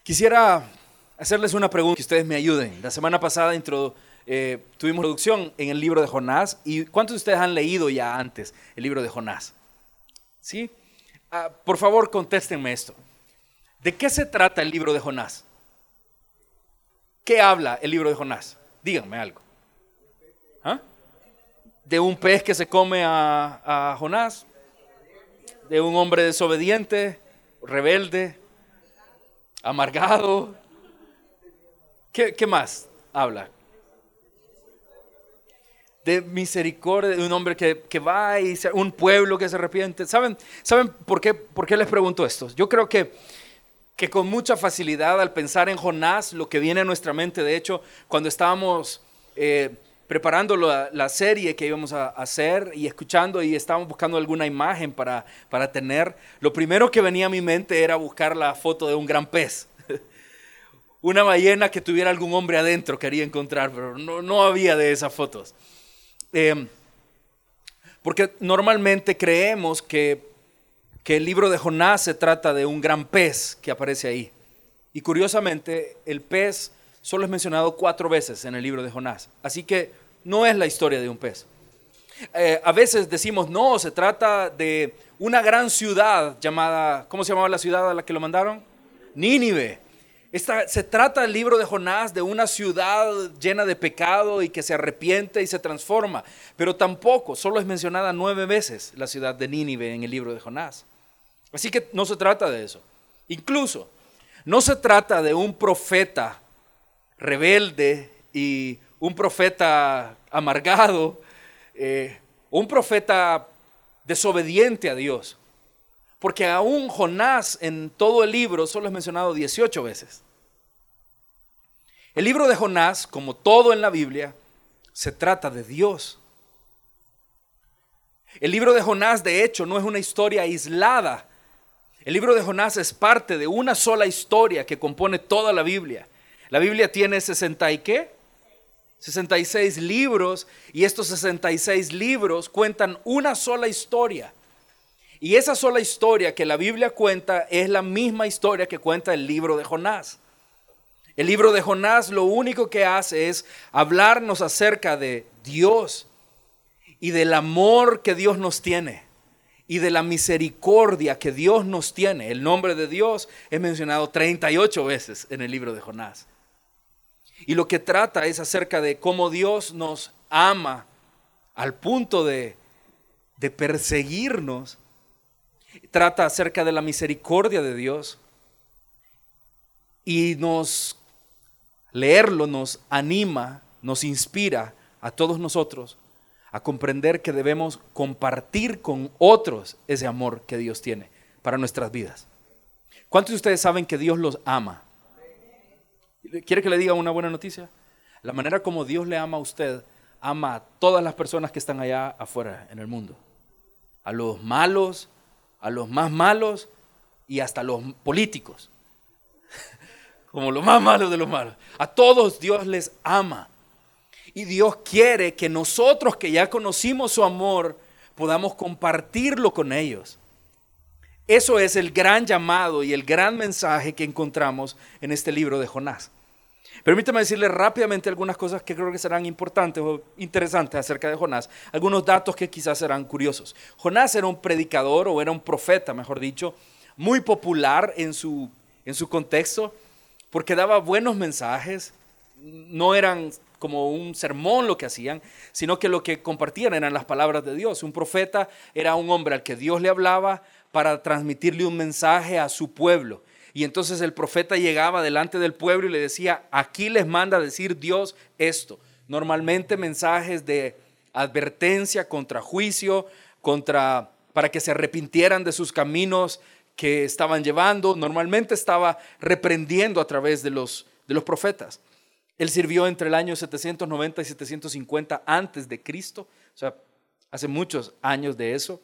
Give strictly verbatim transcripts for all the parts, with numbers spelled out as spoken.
Quisiera hacerles una pregunta, que ustedes me ayuden. La semana pasada introdu- eh, tuvimos introducción en el libro de Jonás. ¿Y cuántos de ustedes han leído ya antes el libro de Jonás? ¿Sí? Ah, por favor, contéstenme esto. ¿De qué se trata el libro de Jonás? ¿Qué habla el libro de Jonás? Díganme algo. ¿Ah? ¿De un pez que se come a, a Jonás? ¿De un hombre desobediente, rebelde, amargado? ¿Qué, qué más habla? De misericordia, de un hombre que, que va y se, un pueblo que se arrepiente. ¿Saben, ¿saben por qué, por qué les pregunto esto? Yo creo que, que con mucha facilidad al pensar en Jonás, lo que viene a nuestra mente, de hecho, cuando estábamos eh, preparando la, la serie que íbamos a hacer y escuchando y estábamos buscando alguna imagen para, para tener, lo primero que venía a mi mente era buscar la foto de un gran pez. Una ballena que tuviera algún hombre adentro quería encontrar, pero no, no había de esas fotos. Eh, porque normalmente creemos que, que el libro de Jonás se trata de un gran pez que aparece ahí. Y curiosamente, el pez solo es mencionado cuatro veces en el libro de Jonás. Así que no es la historia de un pez. Eh, a veces decimos, no, se trata de una gran ciudad llamada, ¿cómo se llamaba la ciudad a la que lo mandaron? Nínive. Esta, se trata el libro de Jonás de una ciudad llena de pecado y que se arrepiente y se transforma, pero tampoco, solo es mencionada nueve veces la ciudad de Nínive en el libro de Jonás. Así que no se trata de eso. Incluso, no se trata de un profeta rebelde y un profeta amargado, eh, un profeta desobediente a Dios. Porque aún Jonás en todo el libro solo es mencionado dieciocho veces. El libro de Jonás, como todo en la Biblia, se trata de Dios. El libro de Jonás, de hecho, no es una historia aislada. El libro de Jonás es parte de una sola historia que compone toda la Biblia. La Biblia tiene sesenta y ¿qué? sesenta y seis libros, y estos sesenta y seis libros cuentan una sola historia. Y esa sola historia que la Biblia cuenta es la misma historia que cuenta el libro de Jonás. El libro de Jonás lo único que hace es hablarnos acerca de Dios y del amor que Dios nos tiene y de la misericordia que Dios nos tiene. El nombre de Dios es mencionado treinta y ocho veces en el libro de Jonás. Y lo que trata es acerca de cómo Dios nos ama al punto de, de perseguirnos. Trata acerca de la misericordia de Dios y nos leerlo nos anima, nos inspira a todos nosotros a comprender que debemos compartir con otros ese amor que Dios tiene para nuestras vidas. ¿Cuántos de ustedes saben que Dios los ama? ¿Quiere que le diga una buena noticia? La manera como Dios le ama a usted, ama a todas las personas que están allá afuera en el mundo, a los malos, a los más malos y hasta los políticos, como los más malos de los malos. A todos Dios les ama. Y Dios quiere que nosotros que ya conocimos su amor, podamos compartirlo con ellos. Eso es el gran llamado y el gran mensaje que encontramos en este libro de Jonás. Permítame decirle rápidamente algunas cosas que creo que serán importantes o interesantes acerca de Jonás. Algunos datos que quizás serán curiosos. Jonás era un predicador o era un profeta, mejor dicho, muy popular en su, en su contexto porque daba buenos mensajes. No eran como un sermón lo que hacían, sino que lo que compartían eran las palabras de Dios. Un profeta era un hombre al que Dios le hablaba para transmitirle un mensaje a su pueblo. Y entonces el profeta llegaba delante del pueblo y le decía, aquí les manda decir Dios esto. Normalmente mensajes de advertencia, contra juicio, contra, para que se arrepintieran de sus caminos que estaban llevando. Normalmente estaba reprendiendo a través de los, de los profetas. Él sirvió entre el año setecientos noventa y setecientos cincuenta antes de Cristo, o sea, hace muchos años de eso.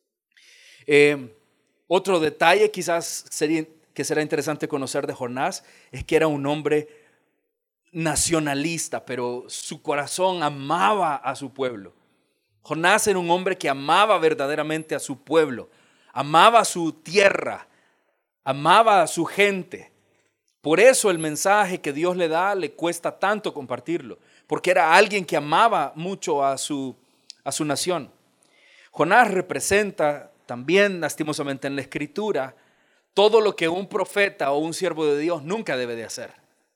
Eh, otro detalle quizás sería, que será interesante conocer de Jonás es que era un hombre nacionalista, pero su corazón amaba a su pueblo. Jonás era un hombre que amaba verdaderamente a su pueblo, amaba a su tierra, amaba a su gente. Por eso el mensaje que Dios le da le cuesta tanto compartirlo, porque era alguien que amaba mucho a su, a su nación. Jonás representa también, lastimosamente en la Escritura, todo lo que un profeta o un siervo de Dios nunca debe de hacer.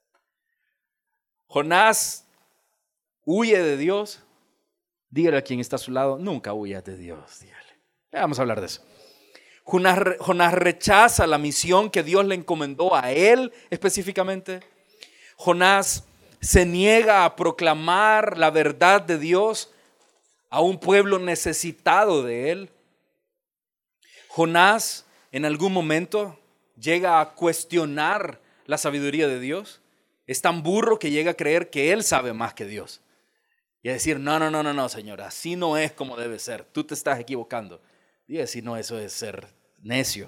Jonás huye de Dios. Dígale a quien está a su lado, nunca huyas de Dios. Dígale. Vamos a hablar de eso. Jonás, Jonás rechaza la misión que Dios le encomendó a él específicamente. Jonás se niega a proclamar la verdad de Dios a un pueblo necesitado de él. Jonás en algún momento llega a cuestionar la sabiduría de Dios. Es tan burro que llega a creer que él sabe más que Dios. Y a decir, no, no, no, no, no, Señor, así no es como debe ser. Tú te estás equivocando. Y decir, no, eso es ser necio.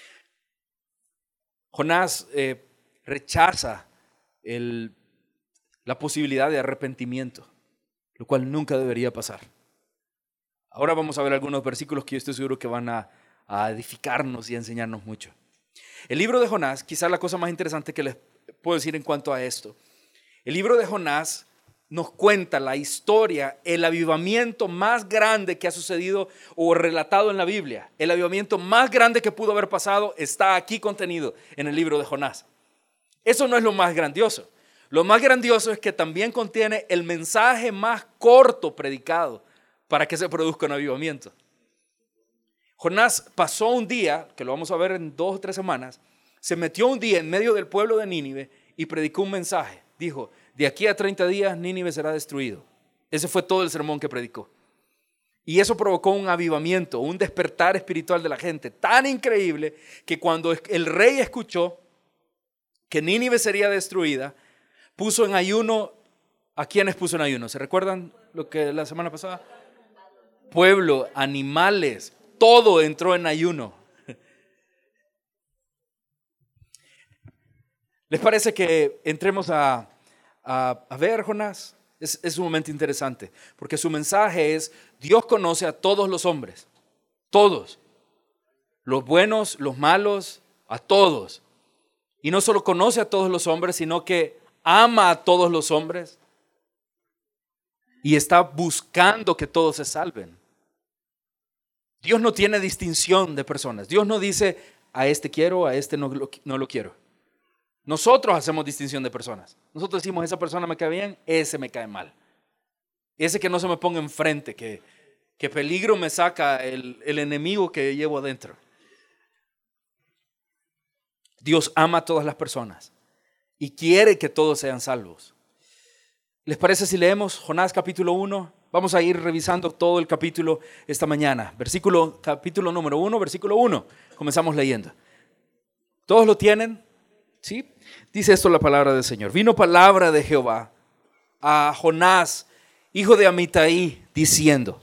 Jonás eh, rechaza el, la posibilidad de arrepentimiento, lo cual nunca debería pasar. Ahora vamos a ver algunos versículos que yo estoy seguro que van a, a edificarnos y a enseñarnos mucho. El libro de Jonás, quizás la cosa más interesante que les puedo decir en cuanto a esto. El libro de Jonás nos cuenta la historia, el avivamiento más grande que ha sucedido o relatado en la Biblia. El avivamiento más grande que pudo haber pasado está aquí contenido en el libro de Jonás. Eso no es lo más grandioso. Lo más grandioso es que también contiene el mensaje más corto predicado para que se produzca un avivamiento. Jonás pasó un día, que lo vamos a ver en dos o tres semanas, se metió un día en medio del pueblo de Nínive y predicó un mensaje. Dijo, de aquí a treinta días Nínive será destruido. Ese fue todo el sermón que predicó. Y eso provocó un avivamiento, un despertar espiritual de la gente tan increíble que cuando el rey escuchó que Nínive sería destruida, puso en ayuno. ¿A quiénes puso en ayuno? ¿Se recuerdan lo que la semana pasada? Pueblo, animales, todo entró en ayuno. ¿Les parece que entremos a, a, a ver Jonás? Es, es un momento interesante, porque su mensaje es, Dios conoce a todos los hombres, todos, los buenos, los malos, a todos. Y no solo conoce a todos los hombres, sino que ama a todos los hombres y está buscando que todos se salven. Dios no tiene distinción de personas. Dios no dice, a este quiero, a este no lo, no lo quiero. Nosotros hacemos distinción de personas. Nosotros decimos, esa persona me cae bien, ese me cae mal. Ese que no se me ponga enfrente, que, que peligro me saca el, el enemigo que llevo adentro. Dios ama a todas las personas y quiere que todos sean salvos. ¿Les parece si leemos Jonás capítulo uno? Vamos a ir revisando todo el capítulo esta mañana. Versículo, capítulo número uno, versículo uno. Comenzamos leyendo. ¿Todos lo tienen? ¿Sí? Dice esto la palabra del Señor. Vino palabra de Jehová a Jonás, hijo de Amitai, diciendo.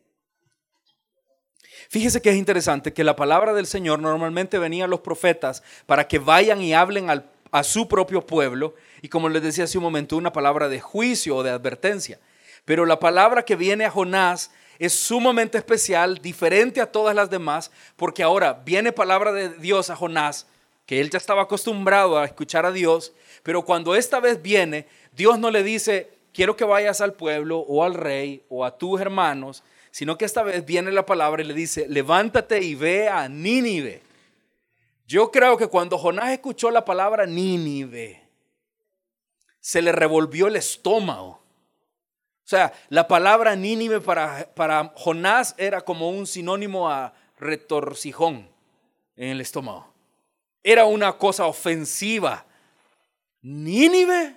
Fíjese que es interesante que la palabra del Señor normalmente venía a los profetas para que vayan y hablen al, a su propio pueblo. Y como les decía hace un momento, una palabra de juicio o de advertencia. Pero la palabra que viene a Jonás es sumamente especial, diferente a todas las demás, porque ahora viene palabra de Dios a Jonás, que él ya estaba acostumbrado a escuchar a Dios, pero cuando esta vez viene, Dios no le dice, quiero que vayas al pueblo o al rey o a tus hermanos, sino que esta vez viene la palabra y le dice, levántate y ve a Nínive. Yo creo que cuando Jonás escuchó la palabra Nínive, se le revolvió el estómago. O sea, la palabra Nínive para, para Jonás era como un sinónimo a retorcijón en el estómago. Era una cosa ofensiva. Nínive.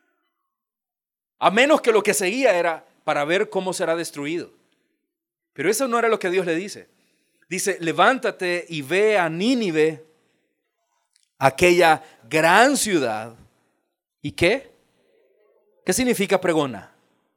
A menos que lo que seguía era para ver cómo será destruido. Pero eso no era lo que Dios le dice. Dice, levántate y ve a Nínive, aquella gran ciudad. ¿Y qué? ¿Qué significa pregona?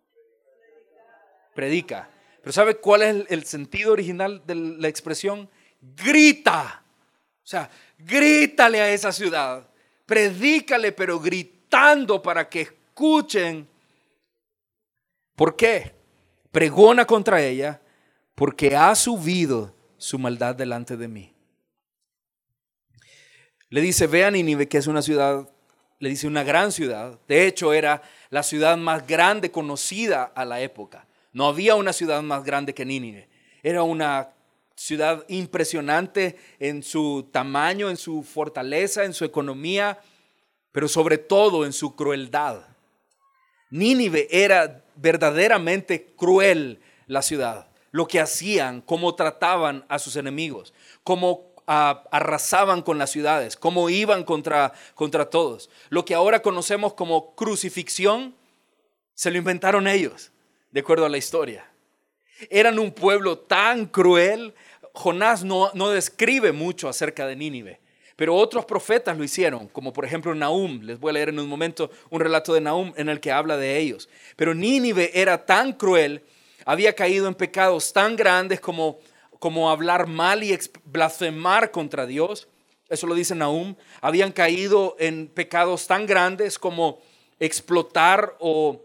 Predica. Pero ¿sabe cuál es el, el sentido original de la expresión? Grita. O sea, grítale a esa ciudad. Predícale, pero gritando para que escuchen. ¿Por qué? Pregona contra ella, porque ha subido su maldad delante de mí. Le dice, ve a Nínive, que es una ciudad le dice una gran ciudad. De hecho, era la ciudad más grande conocida a la época. No había una ciudad más grande que Nínive. Era una ciudad impresionante en su tamaño, en su fortaleza, en su economía, pero sobre todo en su crueldad. Nínive era verdaderamente cruel la ciudad. Lo que hacían, cómo trataban a sus enemigos, cómo a, arrasaban con las ciudades, cómo iban contra, contra todos. Lo que ahora conocemos como crucifixión, se lo inventaron ellos, de acuerdo a la historia. Eran un pueblo tan cruel. Jonás no, no describe mucho acerca de Nínive, pero otros profetas lo hicieron, como por ejemplo Nahum. Les voy a leer en un momento un relato de Nahum en el que habla de ellos. Pero Nínive era tan cruel, había caído en pecados tan grandes como, como hablar mal y blasfemar contra Dios. Eso lo dice Nahum. Habían caído en pecados tan grandes como explotar o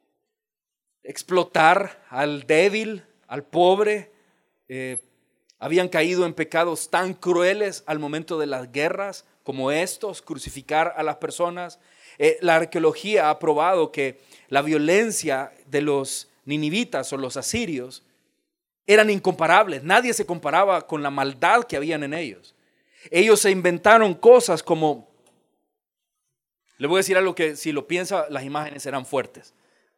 explotar al débil, al pobre. Eh, habían caído en pecados tan crueles al momento de las guerras como estos, crucificar a las personas. Eh, la arqueología ha probado que la violencia de los ninivitas o los asirios eran incomparables. Nadie se comparaba con la maldad que habían en ellos. Ellos se inventaron cosas como, le voy a decir algo que si lo piensa, las imágenes eran fuertes.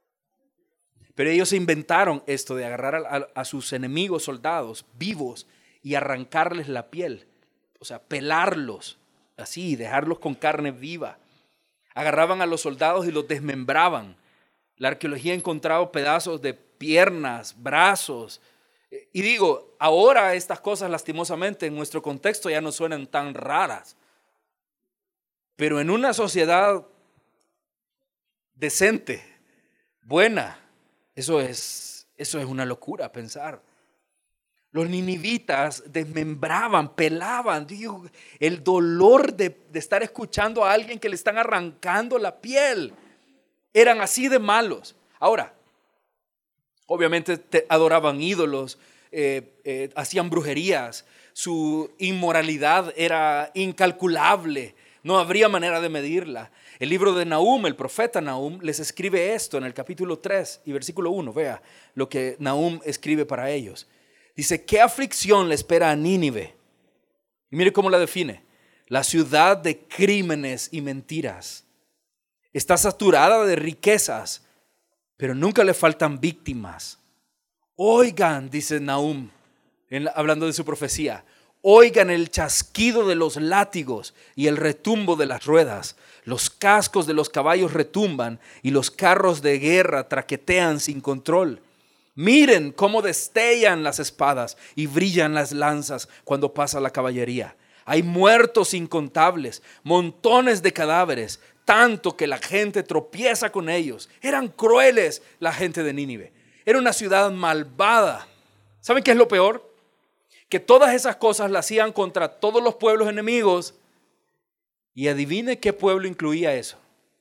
Pero ellos se inventaron esto de agarrar a, a, a sus enemigos soldados vivos y arrancarles la piel, o sea, pelarlos así, dejarlos con carne viva. Agarraban a los soldados y los desmembraban. La arqueología ha encontrado pedazos de piernas, brazos. Y digo, ahora estas cosas lastimosamente en nuestro contexto ya no suenan tan raras. Pero en una sociedad decente, buena, eso es, eso es una locura pensar. Los ninivitas desmembraban, pelaban. Digo, el dolor de, de estar escuchando a alguien que le están arrancando la piel. Eran así de malos. Ahora, obviamente te adoraban ídolos, eh, eh, hacían brujerías, su inmoralidad era incalculable, no habría manera de medirla. El libro de Nahum, el profeta Nahum, les escribe esto en el capítulo tres y versículo uno. Vea lo que Nahum escribe para ellos. Dice, ¿qué aflicción le espera a Nínive? Y mire cómo la define. La ciudad de crímenes y mentiras. Está saturada de riquezas, pero nunca le faltan víctimas. Oigan, dice Nahum, en, hablando de su profecía, oigan el chasquido de los látigos y el retumbo de las ruedas. Los cascos de los caballos retumban y los carros de guerra traquetean sin control. Miren cómo destellan las espadas y brillan las lanzas cuando pasa la caballería. Hay muertos incontables, montones de cadáveres, tanto que la gente tropieza con ellos. Eran crueles la gente de Nínive. Era una ciudad malvada. ¿Saben qué es lo peor? Que todas esas cosas las hacían contra todos los pueblos enemigos. Y adivine qué pueblo incluía eso.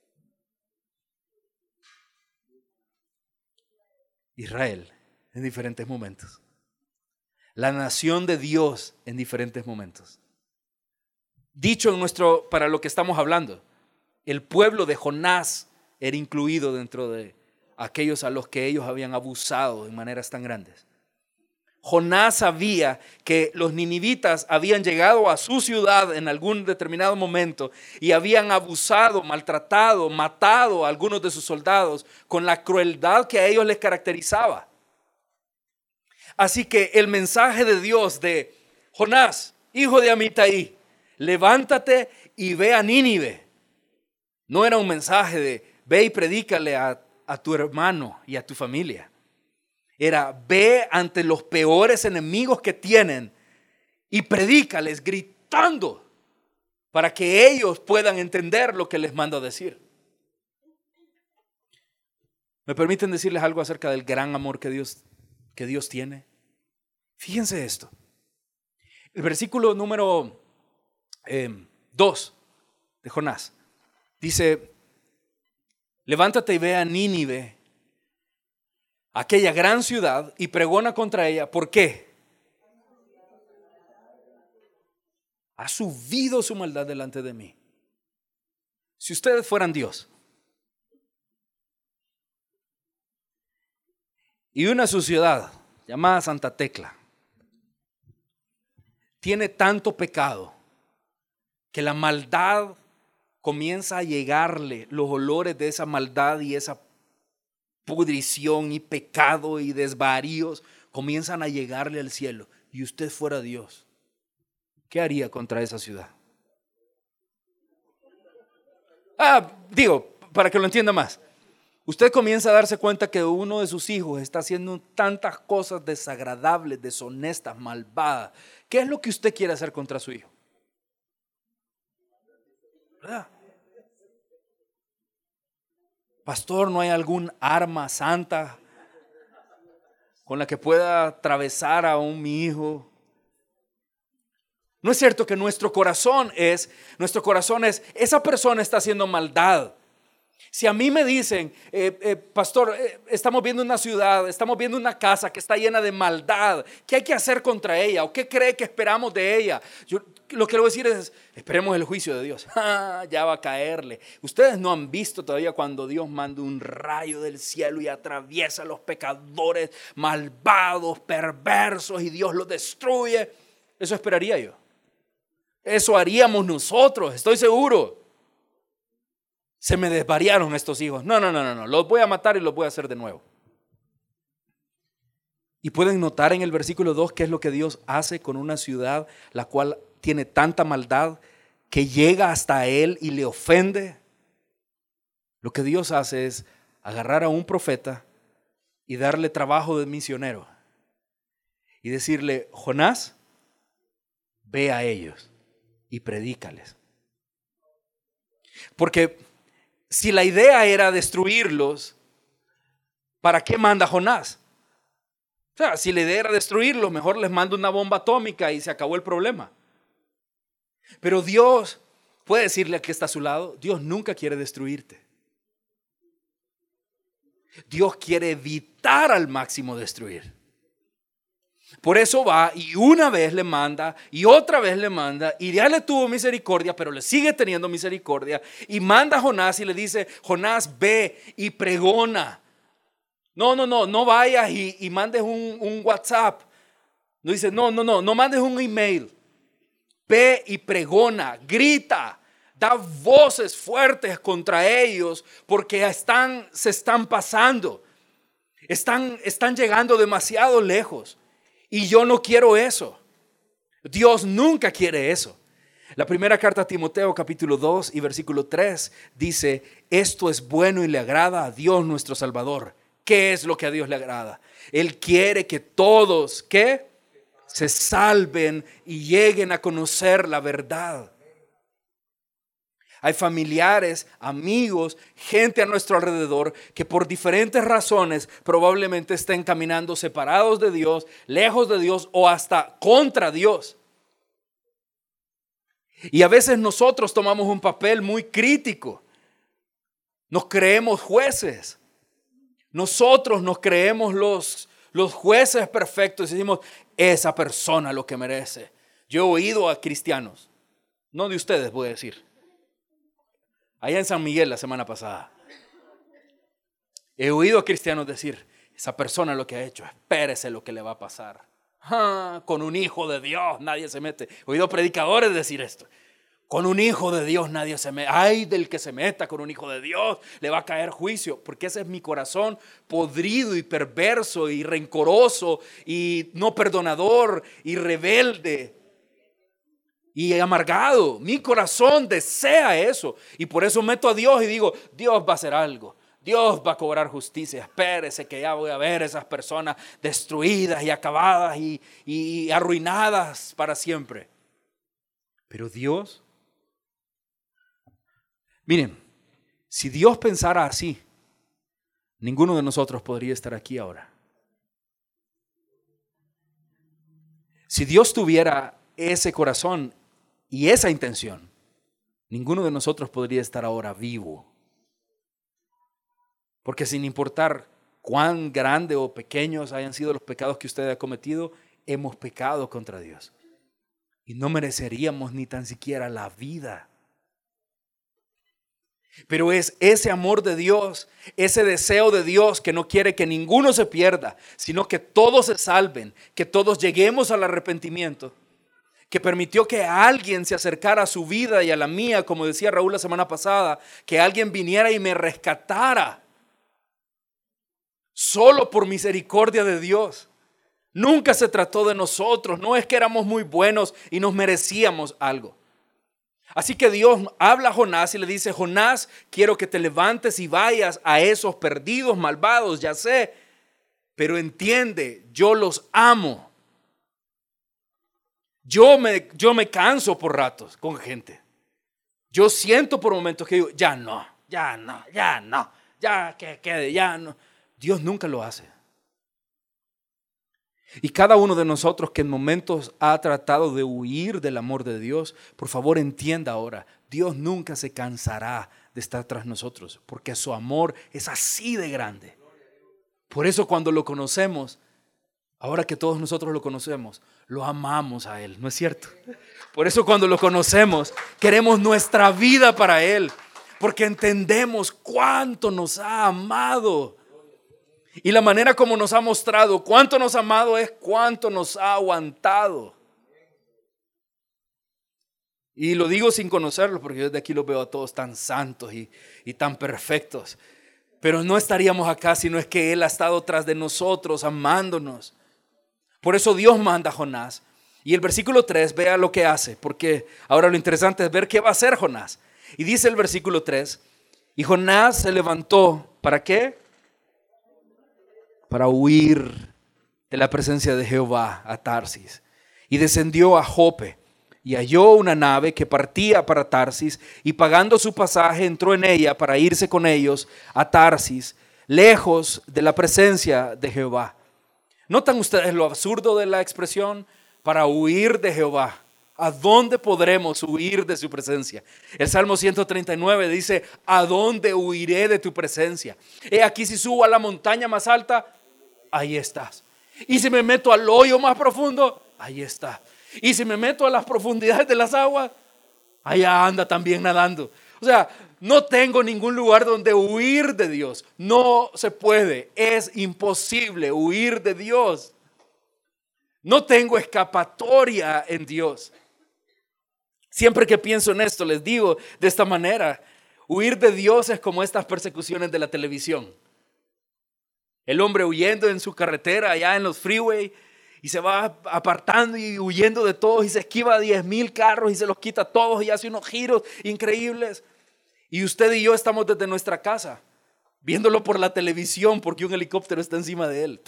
Israel en diferentes momentos. La nación de Dios en diferentes momentos. Dicho en nuestro, para lo que estamos hablando, el pueblo de Jonás era incluido dentro de aquellos a los que ellos habían abusado de maneras tan grandes. Jonás sabía que los ninivitas habían llegado a su ciudad en algún determinado momento y habían abusado, maltratado, matado a algunos de sus soldados con la crueldad que a ellos les caracterizaba. Así que el mensaje de Dios de Jonás, hijo de Amitai, levántate y ve a Nínive, no era un mensaje de ve y predícale a, a tu hermano y a tu familia. Era ve ante los peores enemigos que tienen y predícales gritando para que ellos puedan entender lo que les mando a decir. ¿Me permiten decirles algo acerca del gran amor que Dios, que Dios tiene? Fíjense esto. El versículo número dos de Jonás dice, levántate y ve a Nínive, aquella gran ciudad, y pregona contra ella. ¿Por qué? Ha subido su maldad delante de mí. Si ustedes fueran Dios y una sociedad llamada Santa Tecla tiene tanto pecado que la maldad comienza a llegarle, los olores de esa maldad y esa pudrición y pecado y desvaríos comienzan a llegarle al cielo, y usted fuera Dios, ¿qué haría contra esa ciudad? Ah, digo, para que lo entienda más, usted comienza a darse cuenta que uno de sus hijos está haciendo tantas cosas desagradables, deshonestas, malvadas. ¿Qué es lo que usted quiere hacer contra su hijo? ¿Verdad? Pastor, ¿no hay algún arma santa con la que pueda atravesar a un mi hijo? No es cierto que nuestro corazón es, nuestro corazón es, esa persona está haciendo maldad. Si a mí me dicen, eh, eh, pastor, eh, estamos viendo una ciudad, estamos viendo una casa que está llena de maldad, ¿qué hay que hacer contra ella? ¿O qué cree que esperamos de ella? Yo lo que le voy a decir es, esperemos el juicio de Dios. Ah, ya va a caerle. Ustedes no han visto todavía cuando Dios manda un rayo del cielo y atraviesa a los pecadores malvados, perversos, y Dios los destruye. Eso esperaría yo. Eso haríamos nosotros, estoy seguro. Se me desvariaron estos hijos. No, no, no, no, no. Los voy a matar y los voy a hacer de nuevo. Y pueden notar en el versículo dos qué es lo que Dios hace con una ciudad la cual tiene tanta maldad que llega hasta él y le ofende. Lo que Dios hace es agarrar a un profeta y darle trabajo de misionero y decirle, Jonás, ve a ellos y predícales. Porque si la idea era destruirlos, ¿para qué manda Jonás? O sea, si la idea era destruirlos, mejor les manda una bomba atómica y se acabó el problema. Pero Dios puede decirle a que está a su lado, Dios nunca quiere destruirte. Dios quiere evitar al máximo destruir. Por eso va y una vez le manda y otra vez le manda y ya le tuvo misericordia, pero le sigue teniendo misericordia y manda a Jonás y le dice, Jonás, ve y pregona. No, no, no, no vayas y, y mandes un, un WhatsApp. No dice, no, no, no, no mandes un email. Ve y pregona, grita, da voces fuertes contra ellos porque están, se están pasando. Están, están llegando demasiado lejos. Y yo no quiero eso. Dios nunca quiere eso. La primera carta a Timoteo capítulo dos y versículo tres dice, esto es bueno y le agrada a Dios nuestro Salvador. ¿Qué es lo que a Dios le agrada? Él quiere que todos, ¿qué? Se salven y lleguen a conocer la verdad. Hay familiares, amigos, gente a nuestro alrededor que por diferentes razones probablemente estén caminando separados de Dios, lejos de Dios o hasta contra Dios. Y a veces nosotros tomamos un papel muy crítico. Nos creemos jueces. Nosotros nos creemos los, los jueces perfectos y decimos, esa persona lo que merece. Yo he oído a cristianos, no de ustedes voy a decir, allá en San Miguel la semana pasada. He oído a cristianos decir, esa persona lo que ha hecho, espérese lo que le va a pasar. Ah, con un hijo de Dios nadie se mete. He oído predicadores decir esto. Con un hijo de Dios nadie se mete. Ay del que se meta con un hijo de Dios, le va a caer juicio. Porque ese es mi corazón podrido y perverso y rencoroso y no perdonador y rebelde y amargado. Mi corazón desea eso y por eso meto a Dios y digo, Dios va a hacer algo, Dios va a cobrar justicia. Espérese que ya voy a ver esas personas destruidas y acabadas y, y arruinadas para siempre. Pero Dios, miren, si Dios pensara así, ninguno de nosotros podría estar aquí ahora. Si Dios tuviera ese corazón y esa intención, ninguno de nosotros podría estar ahora vivo. Porque sin importar cuán grandes o pequeños hayan sido los pecados que usted ha cometido, hemos pecado contra Dios. Y no mereceríamos ni tan siquiera la vida. Pero es ese amor de Dios, ese deseo de Dios que no quiere que ninguno se pierda, sino que todos se salven, que todos lleguemos al arrepentimiento, que permitió que alguien se acercara a su vida y a la mía, como decía Raúl la semana pasada, que alguien viniera y me rescatara, solo por misericordia de Dios. Nunca se trató de nosotros, no es que éramos muy buenos y nos merecíamos algo. Así que Dios habla a Jonás y le dice: Jonás, quiero que te levantes y vayas a esos perdidos, malvados, ya sé, pero entiende, yo los amo. Yo me, yo me canso por ratos con gente. Yo siento por momentos que digo, ya no, ya no, ya no, ya que quede, ya no. Dios nunca lo hace. Y cada uno de nosotros que en momentos ha tratado de huir del amor de Dios, por favor entienda ahora, Dios nunca se cansará de estar tras nosotros, porque su amor es así de grande. Por eso cuando lo conocemos, ahora que todos nosotros lo conocemos, lo amamos a Él, ¿no es cierto? Por eso cuando lo conocemos, queremos nuestra vida para Él, porque entendemos cuánto nos ha amado. Y la manera como nos ha mostrado cuánto nos ha amado es cuánto nos ha aguantado. Y lo digo sin conocerlos, porque yo desde aquí los veo a todos tan santos y, y tan perfectos. Pero no estaríamos acá si no es que Él ha estado tras de nosotros, amándonos. Por eso Dios manda a Jonás. Y el versículo tres, vea lo que hace, porque ahora lo interesante es ver qué va a hacer Jonás. Y dice el versículo tres, y Jonás se levantó, ¿para qué? Para huir de la presencia de Jehová a Tarsis. Y descendió a Jope y halló una nave que partía para Tarsis, y pagando su pasaje entró en ella para irse con ellos a Tarsis, lejos de la presencia de Jehová. ¿Notan ustedes lo absurdo de la expresión? Para huir de Jehová. ¿A dónde podremos huir de su presencia? El Salmo ciento treinta y nueve dice: ¿a dónde huiré de tu presencia? He aquí, si subo a la montaña más alta, ahí estás. Y si me meto al hoyo más profundo, ahí está. Y si me meto a las profundidades de las aguas, allá anda también nadando. O sea, no tengo ningún lugar donde huir de Dios. No se puede, es imposible huir de Dios. No tengo escapatoria en Dios. Siempre que pienso en esto, les digo de esta manera: huir de Dios es como estas persecuciones de la televisión. El hombre huyendo en su carretera allá en los freeway y se va apartando y huyendo de todos y se esquiva a diez mil carros y se los quita a todos y hace unos giros increíbles. Y usted y yo estamos desde nuestra casa viéndolo por la televisión porque un helicóptero está encima de él.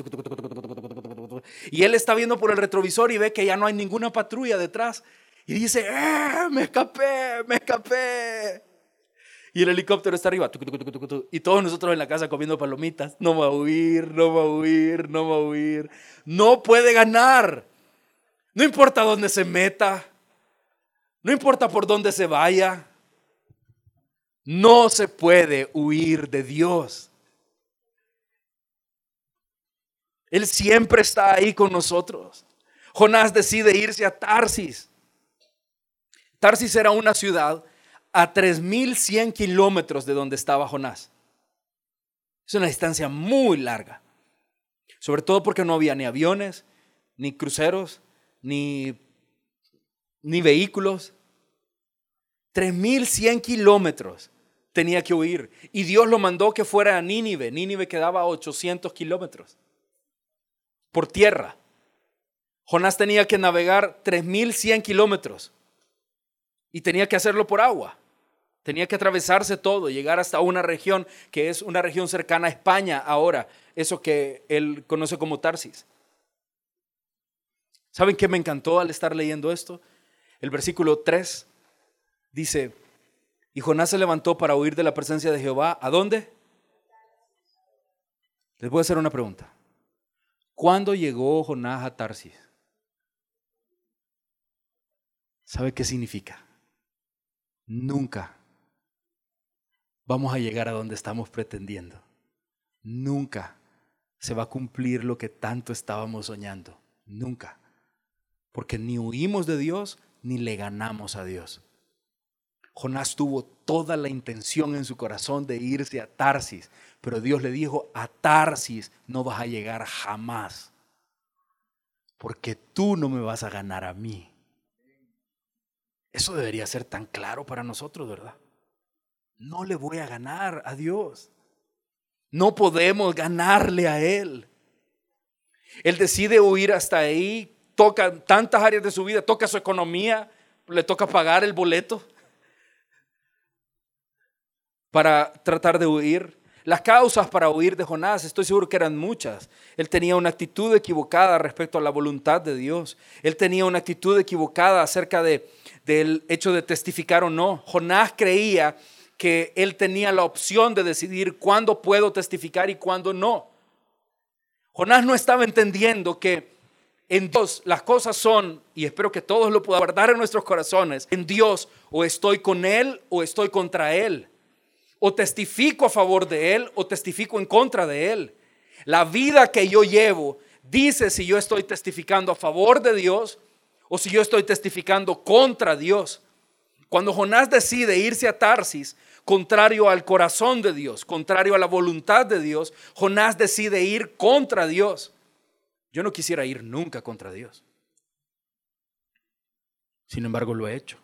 Y él está viendo por el retrovisor y ve que ya no hay ninguna patrulla detrás. Y dice: ¡eh, me escapé, me escapé! Y el helicóptero está arriba. Y todos nosotros en la casa comiendo palomitas. No va a huir, no va a huir, no va a huir. No puede ganar. No importa dónde se meta. No importa por dónde se vaya. No se puede huir de Dios. Él siempre está ahí con nosotros. Jonás decide irse a Tarsis. Tarsis era una ciudad a tres mil cien kilómetros de donde estaba Jonás. Es una distancia muy larga. Sobre todo porque no había ni aviones, ni cruceros, ni, ni vehículos. tres mil cien kilómetros tenía que huir. Y Dios lo mandó que fuera a Nínive. Nínive quedaba a ochocientos kilómetros por tierra. Jonás tenía que navegar tres mil cien kilómetros y tenía que hacerlo por agua. Tenía que atravesarse todo, llegar hasta una región que es una región cercana a España ahora, eso que él conoce como Tarsis. ¿Saben qué me encantó al estar leyendo esto? El versículo tres dice: y Jonás se levantó para huir de la presencia de Jehová. ¿A dónde? Les voy a hacer una pregunta. ¿Cuándo llegó Jonás a Tarsis? ¿Sabe qué significa? Nunca vamos a llegar a donde estamos pretendiendo. Nunca se va a cumplir lo que tanto estábamos soñando. Nunca. Porque ni huimos de Dios ni le ganamos a Dios. Jonás tuvo toda la intención en su corazón de irse a Tarsis, pero Dios le dijo: a Tarsis no vas a llegar jamás, porque tú no me vas a ganar a mí. Eso debería ser tan claro para nosotros, ¿verdad? No le voy a ganar a Dios. No podemos ganarle a Él. Él decide huir hasta ahí, toca tantas áreas de su vida, toca su economía, le toca pagar el boleto para tratar de huir. Las causas para huir de Jonás, estoy seguro que eran muchas. Él tenía una actitud equivocada respecto a la voluntad de Dios. Él tenía una actitud equivocada acerca de, del hecho de testificar o no. Jonás creía que él tenía la opción de decidir cuándo puedo testificar y cuándo no. Jonás no estaba entendiendo que en Dios las cosas son, y espero que todos lo puedan guardar en nuestros corazones, en Dios o estoy con Él o estoy contra Él. O testifico a favor de Él o testifico en contra de Él. La vida que yo llevo dice si yo estoy testificando a favor de Dios o si yo estoy testificando contra Dios. Cuando Jonás decide irse a Tarsis, contrario al corazón de Dios, contrario a la voluntad de Dios, Jonás decide ir contra Dios. Yo no quisiera ir nunca contra Dios. Sin embargo, lo he hecho.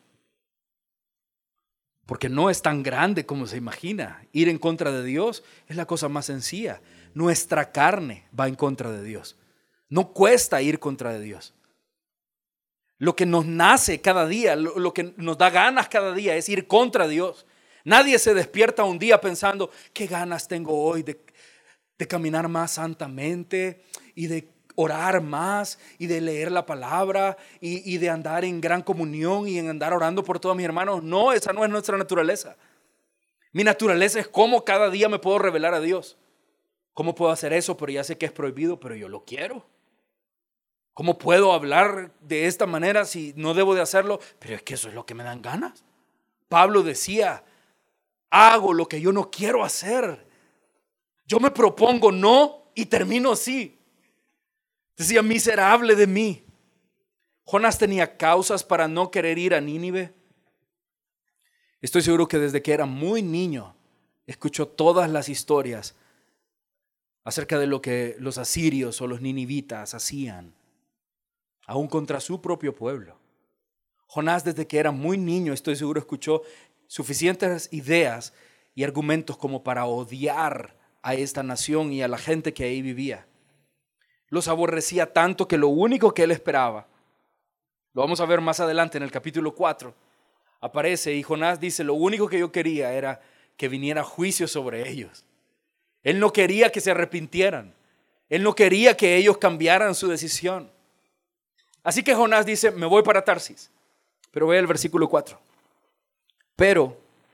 Porque no es tan grande como se imagina. Ir en contra de Dios es la cosa más sencilla. Nuestra carne va en contra de Dios. No cuesta ir contra de Dios. Lo que nos nace cada día, lo, lo que nos da ganas cada día es ir contra Dios. Nadie se despierta un día pensando: qué ganas tengo hoy de, de caminar más santamente y de orar más y de leer la palabra y, y de andar en gran comunión y en andar orando por todos mis hermanos. No, esa no es nuestra naturaleza. Mi naturaleza es cómo cada día me puedo revelar a Dios. ¿Cómo puedo hacer eso? Pero ya sé que es prohibido, pero yo lo quiero. ¿Cómo puedo hablar de esta manera si no debo de hacerlo? Pero es que eso es lo que me dan ganas. Pablo decía: hago lo que yo no quiero hacer. Yo me propongo no y termino así. Decía: miserable de mí. Jonás tenía causas para no querer ir a Nínive. Estoy seguro que desde que era muy niño escuchó todas las historias acerca de lo que los asirios o los ninivitas hacían, aún contra su propio pueblo. Jonás, desde que era muy niño, estoy seguro escuchó suficientes ideas y argumentos como para odiar a esta nación y a la gente que ahí vivía. Los aborrecía tanto que lo único que él esperaba, lo vamos a ver más adelante en el capítulo cuatro, aparece y Jonás dice: lo único que yo quería era que viniera juicio sobre ellos. Él no quería que se arrepintieran. Él no quería que ellos cambiaran su decisión. Así que Jonás dice: me voy para Tarsis. Pero ve el versículo cuatro. Pero,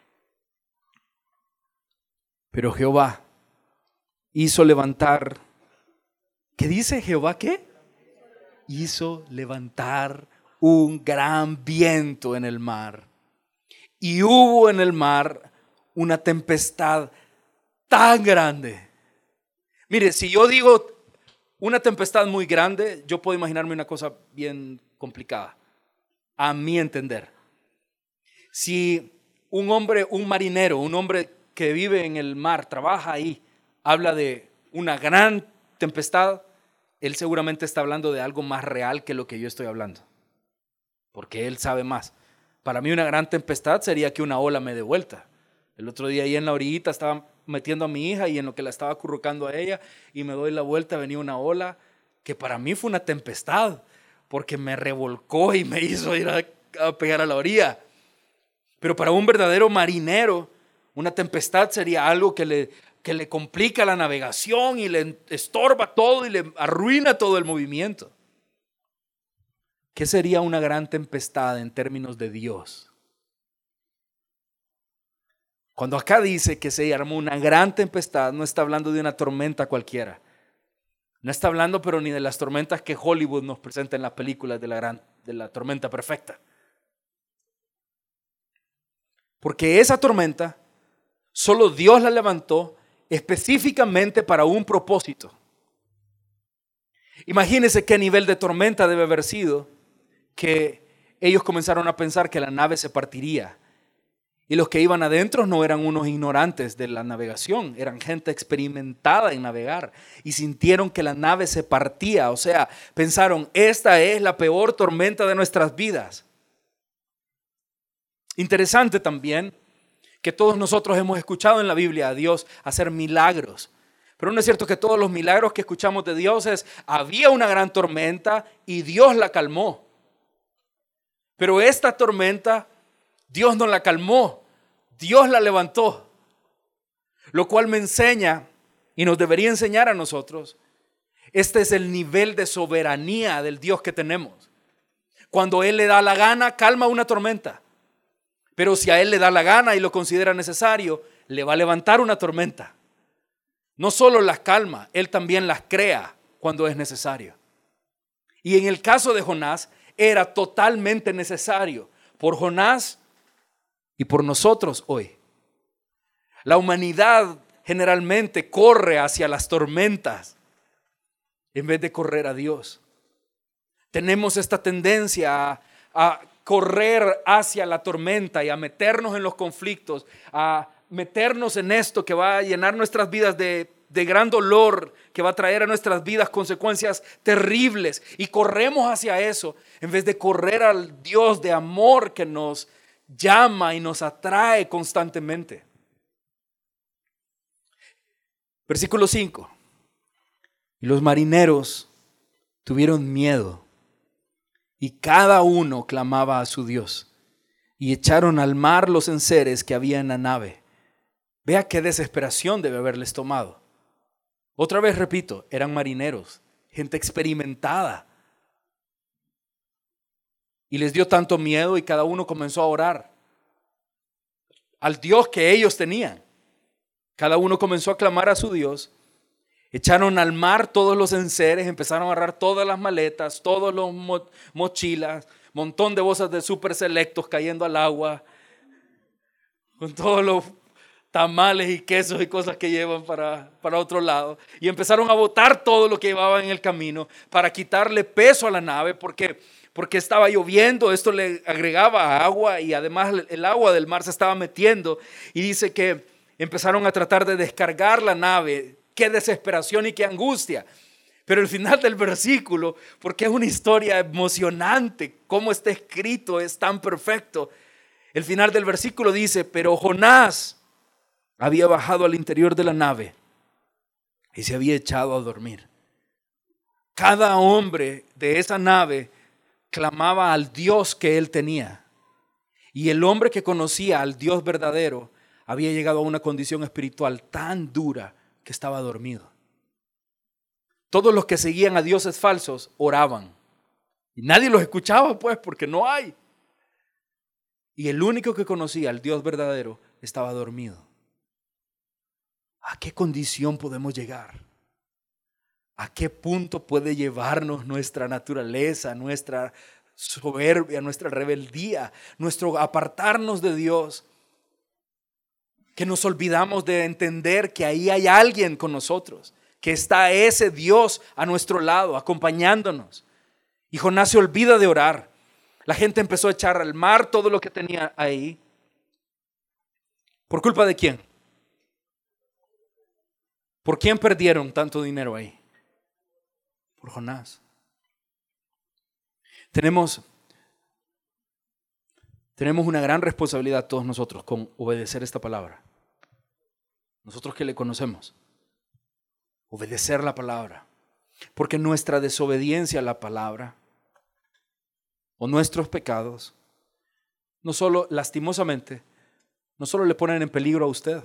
pero Jehová hizo levantar, ¿qué dice Jehová qué? Hizo levantar un gran viento en el mar. Y hubo en el mar una tempestad tan grande. Mire, si yo digo una tempestad muy grande, yo puedo imaginarme una cosa bien complicada, a mi entender. Si un hombre, un marinero, un hombre que vive en el mar, trabaja ahí, habla de una gran tempestad, él seguramente está hablando de algo más real que lo que yo estoy hablando, porque él sabe más. Para mí una gran tempestad sería que una ola me dé vuelta. El otro día ahí en la orillita estaba metiendo a mi hija y en lo que la estaba acurrucando a ella y me doy la vuelta, venía una ola que para mí fue una tempestad porque me revolcó y me hizo ir a, a pegar a la orilla. Pero para un verdadero marinero, una tempestad sería algo que le, que le complica la navegación y le estorba todo y le arruina todo el movimiento. ¿Qué sería una gran tempestad en términos de Dios? Cuando acá dice que se armó una gran tempestad, no está hablando de una tormenta cualquiera. No está hablando, pero ni de las tormentas que Hollywood nos presenta en las películas de la, gran, de la tormenta perfecta. Porque esa tormenta, solo Dios la levantó específicamente para un propósito. Imagínense qué nivel de tormenta debe haber sido que ellos comenzaron a pensar que la nave se partiría Y los que iban adentro no eran unos ignorantes de la navegación, eran gente experimentada en navegar y sintieron que la nave se partía. O sea, pensaron, esta es la peor tormenta de nuestras vidas. Interesante también que todos nosotros hemos escuchado en la Biblia a Dios hacer milagros. Pero no es cierto que todos los milagros que escuchamos de Dios es, había una gran tormenta y Dios la calmó. Pero esta tormenta, Dios no la calmó, Dios la levantó. Lo cual me enseña y nos debería enseñar a nosotros, este es el nivel de soberanía del Dios que tenemos. Cuando Él le da la gana, calma una tormenta. Pero si a Él le da la gana y lo considera necesario, le va a levantar una tormenta. No solo las calma, Él también las crea cuando es necesario. Y en el caso de Jonás, era totalmente necesario por Jonás y por nosotros hoy. La humanidad generalmente corre hacia las tormentas en vez de correr a Dios. Tenemos esta tendencia a, a correr hacia la tormenta y a meternos en los conflictos, a meternos en esto que va a llenar nuestras vidas de, de gran dolor, que va a traer a nuestras vidas consecuencias terribles, y corremos hacia eso en vez de correr al Dios de amor que nos llama y nos atrae constantemente. Versículo cinco. Y los marineros tuvieron miedo y cada uno clamaba a su Dios y echaron al mar los enseres que había en la nave. Vea qué desesperación debe haberles tomado. Otra vez repito, eran marineros, gente experimentada. Y les dio tanto miedo y cada uno comenzó a orar al Dios que ellos tenían. Cada uno comenzó a clamar a su Dios. Echaron al mar todos los enseres, empezaron a agarrar todas las maletas, todos los mo- mochilas, montón de bolsas de super selectos cayendo al agua, con todos los tamales y quesos y cosas que llevan para, para otro lado. Y empezaron a botar todo lo que llevaban en el camino para quitarle peso a la nave, porque, porque estaba lloviendo, esto le agregaba agua y además el agua del mar se estaba metiendo. Y dice que empezaron a tratar de descargar la nave. Qué desesperación y qué angustia. Pero el final del versículo, porque es una historia emocionante, cómo está escrito, es tan perfecto. El final del versículo dice, pero Jonás había bajado al interior de la nave y se había echado a dormir. Cada hombre de esa nave clamaba al Dios que él tenía. Y el hombre que conocía al Dios verdadero había llegado a una condición espiritual tan dura que estaba dormido. Todos los que seguían a dioses falsos oraban y nadie los escuchaba, pues, porque no hay. Y el único que conocía al Dios verdadero estaba dormido. ¿A qué condición podemos llegar? ¿A qué punto puede llevarnos nuestra naturaleza, nuestra soberbia, nuestra rebeldía, nuestro apartarnos de Dios? Que nos olvidamos de entender que ahí hay alguien con nosotros, que está ese Dios a nuestro lado, acompañándonos. Y Jonás se olvida de orar. La gente empezó a echar al mar todo lo que tenía ahí. ¿Por culpa de quién? ¿Por quién perdieron tanto dinero ahí? Por Jonás. Tenemos, tenemos una gran responsabilidad todos nosotros con obedecer esta palabra. Nosotros que le conocemos, obedecer la palabra, porque nuestra desobediencia a la palabra o nuestros pecados, no solo lastimosamente, no solo le ponen en peligro a usted,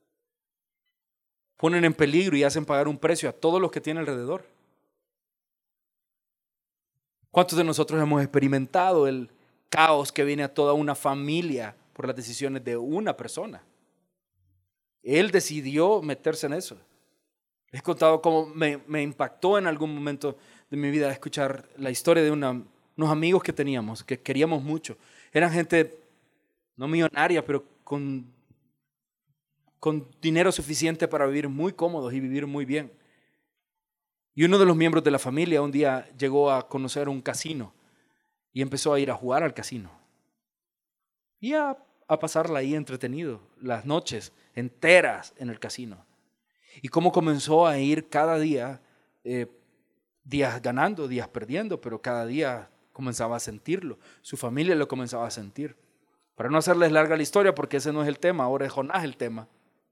ponen en peligro y hacen pagar un precio a todos los que tienen alrededor. ¿Cuántos de nosotros hemos experimentado el caos que viene a toda una familia por las decisiones de una persona? Él decidió meterse en eso. Les he contado cómo me, me impactó en algún momento de mi vida escuchar la historia de una, unos amigos que teníamos, que queríamos mucho. Eran gente no millonaria, pero con, con dinero suficiente para vivir muy cómodos y vivir muy bien. Y uno de los miembros de la familia un día llegó a conocer un casino y empezó a ir a jugar al casino. Y a a pasarla ahí entretenido, las noches enteras en el casino. Y cómo comenzó a ir cada día, eh, días ganando, días perdiendo, pero cada día comenzaba a sentirlo. Su familia lo comenzaba a sentir. Para no hacerles larga la historia, porque ese no es el tema, ahora es Jonás el tema.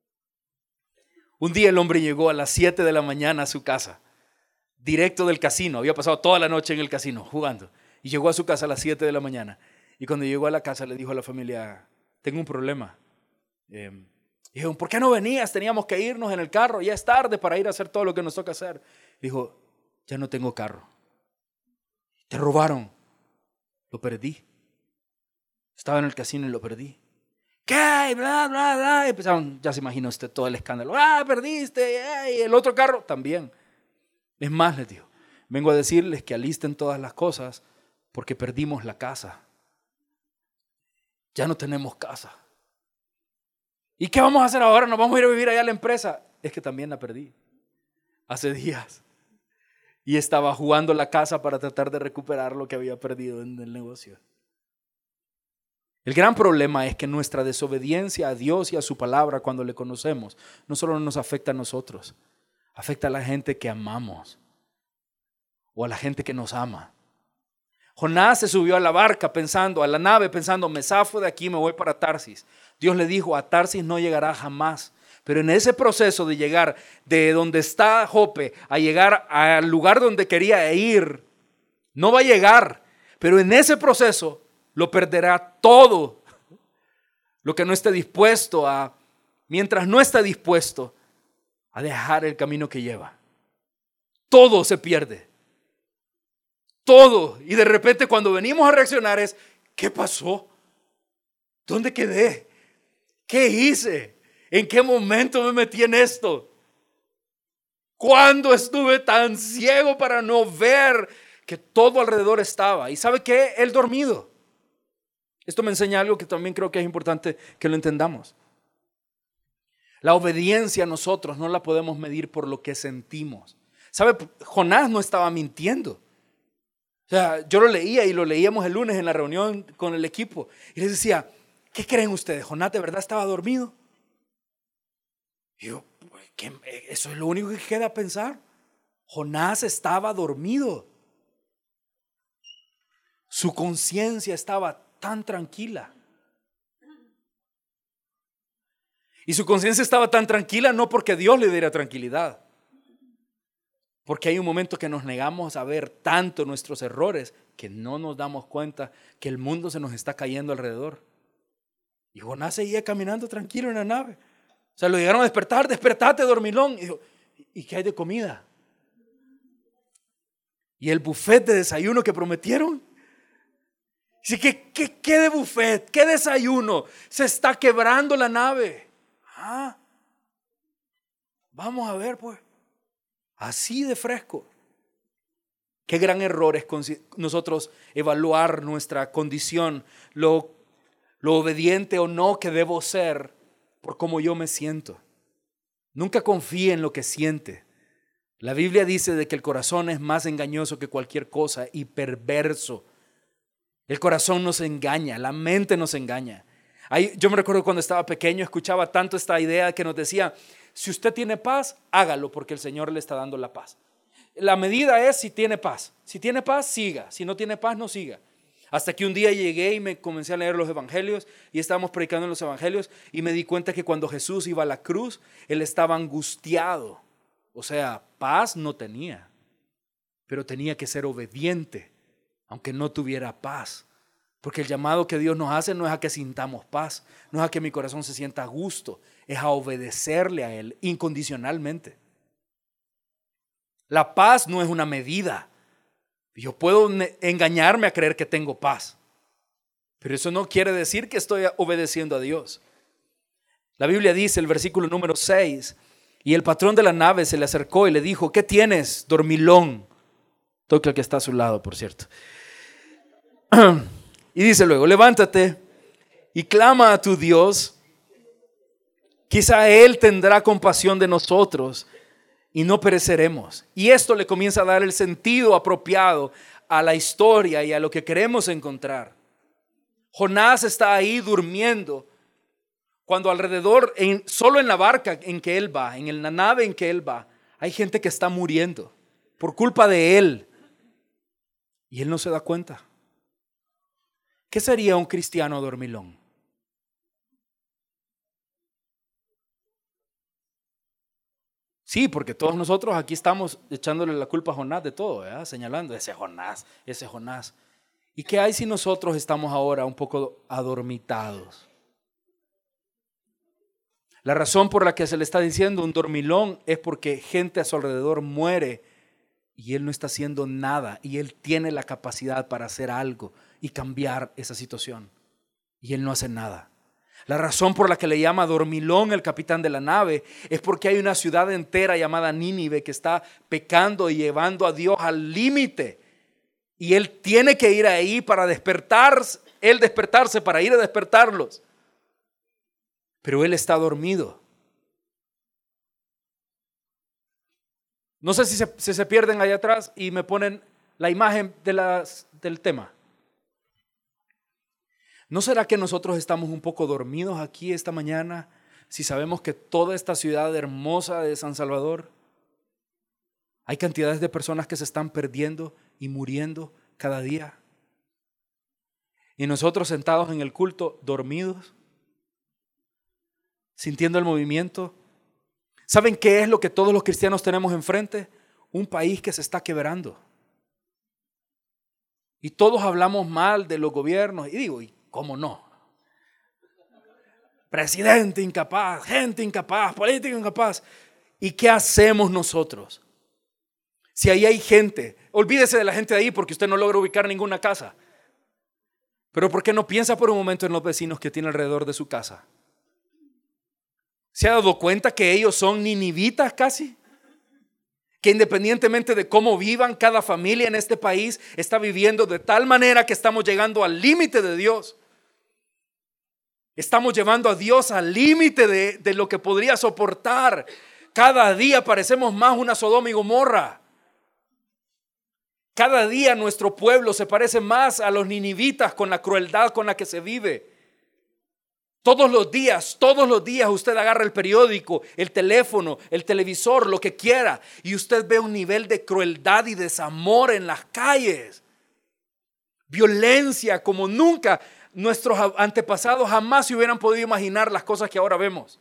Un día el hombre llegó a las siete de la mañana a su casa, directo del casino. Había pasado toda la noche en el casino jugando. Y llegó a su casa a las siete de la mañana. Y cuando llegó a la casa le dijo a la familia, tengo un problema. Eh, y dijeron, ¿por qué no venías? Teníamos que irnos en el carro, ya es tarde para ir a hacer todo lo que nos toca hacer. Dijo, ya no tengo carro. Te robaron. Lo perdí. Estaba en el casino y lo perdí. ¿Qué? Bla, bla, bla. Y empezaron, ya se imagina usted todo el escándalo. Ah, perdiste. Y el otro carro también. Es más, les digo, vengo a decirles que alisten todas las cosas porque perdimos la casa. Ya no tenemos casa. ¿Y qué vamos a hacer ahora? ¿Nos vamos a ir a vivir allá a la empresa? Es que también la perdí. Hace días. Y estaba jugando la casa para tratar de recuperar lo que había perdido en el negocio. El gran problema es que nuestra desobediencia a Dios y a su palabra cuando le conocemos, no solo nos afecta a nosotros, afecta a la gente que amamos o a la gente que nos ama. Jonás se subió a la barca pensando, a la nave pensando, me zafo de aquí, me voy para Tarsis. Dios le dijo, a Tarsis no llegará jamás. Pero en ese proceso de llegar de donde está Jope a llegar al lugar donde quería ir, no va a llegar. Pero en ese proceso lo perderá todo. Lo que no esté dispuesto a, mientras no está dispuesto a dejar el camino que lleva. Todo se pierde. Todo. Y de repente cuando venimos a reaccionar es, ¿qué pasó? ¿Dónde quedé? ¿Qué hice? ¿En qué momento me metí en esto? ¿Cuándo estuve tan ciego para no ver que todo alrededor estaba? ¿Y sabe qué? El dormido. Esto me enseña algo que también creo que es importante que lo entendamos. La obediencia a nosotros no la podemos medir por lo que sentimos. ¿Sabe? Jonás no estaba mintiendo. O sea, yo lo leía y lo leíamos el lunes en la reunión con el equipo. Y les decía, ¿qué creen ustedes? ¿Jonás de verdad estaba dormido? Y yo, ¿qué? Eso es lo único que queda pensar. Jonás estaba dormido. Su conciencia estaba tan tranquila. Y su conciencia estaba tan tranquila no porque Dios le diera tranquilidad. Porque hay un momento que nos negamos a ver tanto nuestros errores que no nos damos cuenta que el mundo se nos está cayendo alrededor. Y Jonás seguía caminando tranquilo en la nave. O sea, lo llegaron a despertar, despertate, dormilón. Y dijo, ¿y qué hay de comida? ¿Y el buffet de desayuno que prometieron? Dice, ¿qué, qué, qué de buffet? ¿Qué desayuno? Se está quebrando la nave. Ah, vamos a ver pues. Así de fresco. Qué gran error es nosotros evaluar nuestra condición, lo, lo obediente o no que debo ser por cómo yo me siento. Nunca confíe en lo que siente. La Biblia dice de que el corazón es más engañoso que cualquier cosa y perverso. El corazón nos engaña, la mente nos engaña. Ahí, yo me recuerdo cuando estaba pequeño, escuchaba tanto esta idea que nos decía, si usted tiene paz, hágalo porque el Señor le está dando la paz. La medida es si tiene paz. Si tiene paz, siga. Si no tiene paz, no siga. Hasta que un día llegué y me comencé a leer los evangelios y estábamos predicando en los evangelios y me di cuenta que cuando Jesús iba a la cruz, Él estaba angustiado. O sea, paz no tenía, pero tenía que ser obediente, aunque no tuviera paz. Porque el llamado que Dios nos hace no es a que sintamos paz, no es a que mi corazón se sienta a gusto, es a obedecerle a Él incondicionalmente. La paz no es una medida. Yo puedo engañarme a creer que tengo paz, pero eso no quiere decir que estoy obedeciendo a Dios. La Biblia dice, el versículo número seis, y el patrón de la nave se le acercó y le dijo, ¿qué tienes, dormilón? Toca al que está a su lado, por cierto. Y dice luego, levántate y clama a tu Dios. Quizá Él tendrá compasión de nosotros y no pereceremos. Y esto le comienza a dar el sentido apropiado a la historia y a lo que queremos encontrar. Jonás está ahí durmiendo cuando alrededor, en, solo en la barca en que él va, en la nave en que él va, hay gente que está muriendo por culpa de él. Y él no se da cuenta. ¿Qué sería un cristiano dormilón? Sí, porque todos nosotros aquí estamos echándole la culpa a Jonás de todo, ¿verdad? Señalando, ese Jonás, ese Jonás. ¿Y qué hay si nosotros estamos ahora un poco adormitados? La razón por la que se le está diciendo un dormilón es porque gente a su alrededor muere y él no está haciendo nada, y él tiene la capacidad para hacer algo y cambiar esa situación, y él no hace nada. La razón por la que le llama dormilón el capitán de la nave es porque hay una ciudad entera llamada Nínive que está pecando y llevando a Dios al límite, y él tiene que ir ahí para despertar, él despertarse para ir a despertarlos, pero él está dormido. No sé si se, si se pierden allá atrás y me ponen la imagen de las, del tema. ¿No será que nosotros estamos un poco dormidos aquí esta mañana si sabemos que toda esta ciudad hermosa de San Salvador hay cantidades de personas que se están perdiendo y muriendo cada día? Y nosotros sentados en el culto, dormidos, sintiendo el movimiento. ¿Saben qué es lo que todos los cristianos tenemos enfrente? Un país que se está quebrando. Y todos hablamos mal de los gobiernos. Y digo, ¿y cómo no? Presidente incapaz, gente incapaz, político incapaz. ¿Y qué hacemos nosotros? Si ahí hay gente, olvídese de la gente de ahí porque usted no logra ubicar ninguna casa. Pero ¿por qué no piensa por un momento en los vecinos que tiene alrededor de su casa? ¿Se ha dado cuenta que ellos son ninivitas casi? Que independientemente de cómo vivan, cada familia en este país está viviendo de tal manera que estamos llegando al límite de Dios. Estamos llevando a Dios al límite de, de lo que podría soportar. Cada día parecemos más una Sodoma y Gomorra. Cada día nuestro pueblo se parece más a los ninivitas con la crueldad con la que se vive. Todos los días, todos los días usted agarra el periódico, el teléfono, el televisor, lo que quiera, y usted ve un nivel de crueldad y desamor en las calles. Violencia como nunca. Nuestros antepasados jamás se hubieran podido imaginar las cosas que ahora vemos.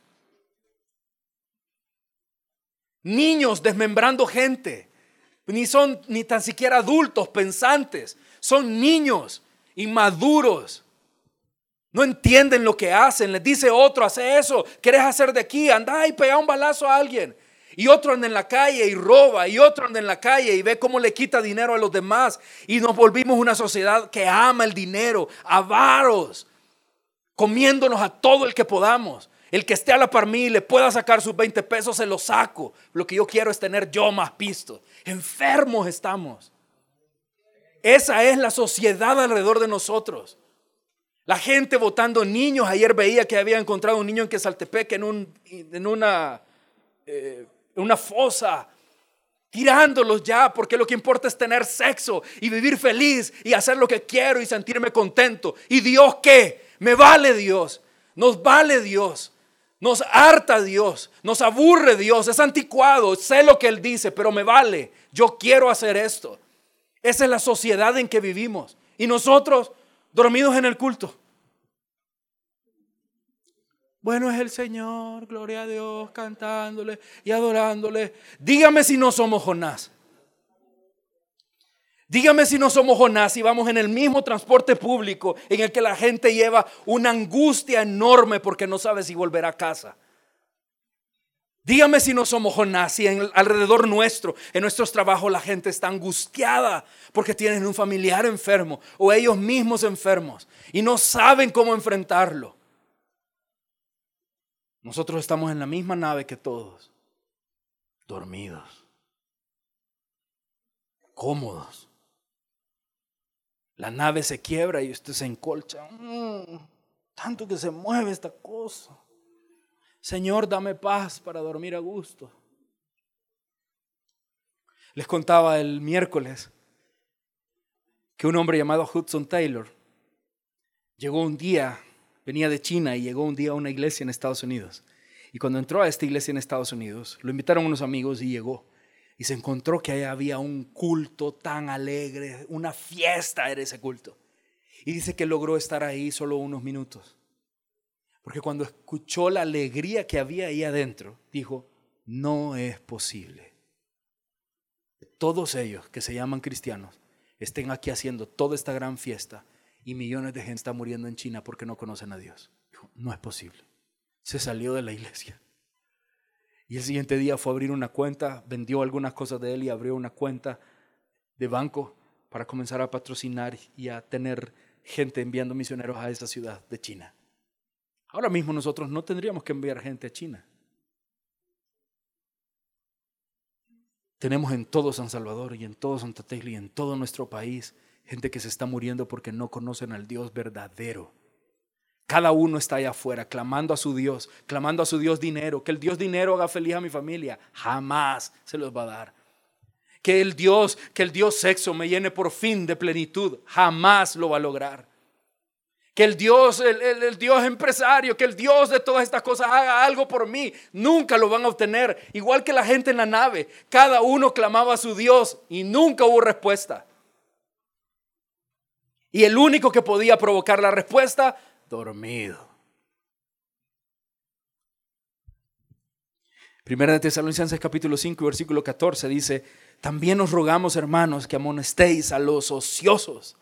Niños desmembrando gente. Ni son ni tan siquiera adultos pensantes. Son niños inmaduros. No entienden lo que hacen. Les dice otro, hace eso. ¿Querés hacer de aquí? Anda y pega un balazo a alguien. Y otro anda en la calle y roba. Y otro anda en la calle y ve cómo le quita dinero a los demás. Y nos volvimos una sociedad que ama el dinero. Avaros. Comiéndonos a todo el que podamos. El que esté a la par mí y le pueda sacar sus veinte pesos, se los saco. Lo que yo quiero es tener yo más pisto. Enfermos estamos. Esa es la sociedad alrededor de nosotros. La gente botando niños. Ayer veía que había encontrado un niño en Quesaltepec en, un, en una, eh, una fosa, tirándolos ya, porque lo que importa es tener sexo y vivir feliz y hacer lo que quiero y sentirme contento. ¿Y Dios qué? Me vale Dios, nos vale Dios, nos harta Dios, nos aburre Dios, es anticuado, sé lo que Él dice, pero me vale, yo quiero hacer esto. Esa es la sociedad en que vivimos y nosotros dormidos en el culto. Bueno es el Señor, gloria a Dios, cantándole y adorándole. Dígame si no somos Jonás. Dígame si no somos Jonás y vamos en el mismo transporte público en el que la gente lleva una angustia enorme porque no sabe si volver a casa. Dígame si no somos Jonás y en, alrededor nuestro, en nuestros trabajos la gente está angustiada porque tienen un familiar enfermo o ellos mismos enfermos y no saben cómo enfrentarlo. Nosotros estamos en la misma nave que todos, dormidos, cómodos. La nave se quiebra y usted se encolcha. Mm, tanto que se mueve esta cosa. Señor, dame paz para dormir a gusto. Les contaba el miércoles que un hombre llamado Hudson Taylor Llegó un día, venía de China y llegó un día a una iglesia en Estados Unidos. Y cuando entró a esta iglesia en Estados Unidos, lo invitaron unos amigos y llegó. Y se encontró que allá había un culto tan alegre, una fiesta era ese culto. Y dice que logró estar ahí solo unos minutos. Porque cuando escuchó la alegría que había ahí adentro, dijo, no es posible. Todos ellos que se llaman cristianos estén aquí haciendo toda esta gran fiesta y millones de gente está muriendo en China porque no conocen a Dios. Dijo, no es posible. Se salió de la iglesia. Y el siguiente día fue a abrir una cuenta, vendió algunas cosas de él y abrió una cuenta de banco para comenzar a patrocinar y a tener gente enviando misioneros a esa ciudad de China. Ahora mismo nosotros no tendríamos que enviar gente a China. Tenemos en todo San Salvador y en todo Santa Tecla y en todo nuestro país gente que se está muriendo porque no conocen al Dios verdadero. Cada uno está allá afuera clamando a su Dios, clamando a su Dios dinero, que el Dios dinero haga feliz a mi familia. Jamás se los va a dar. Que el Dios, que el Dios sexo me llene por fin de plenitud. Jamás lo va a lograr. Que el Dios, el, el, el Dios empresario, que el Dios de todas estas cosas haga algo por mí. Nunca lo van a obtener. Igual que la gente en la nave. Cada uno clamaba a su Dios y nunca hubo respuesta. Y el único que podía provocar la respuesta, dormido. Primera de Tesalonicenses capítulo cinco versículo catorce dice, también os rogamos, hermanos, que amonestéis a los ociosos.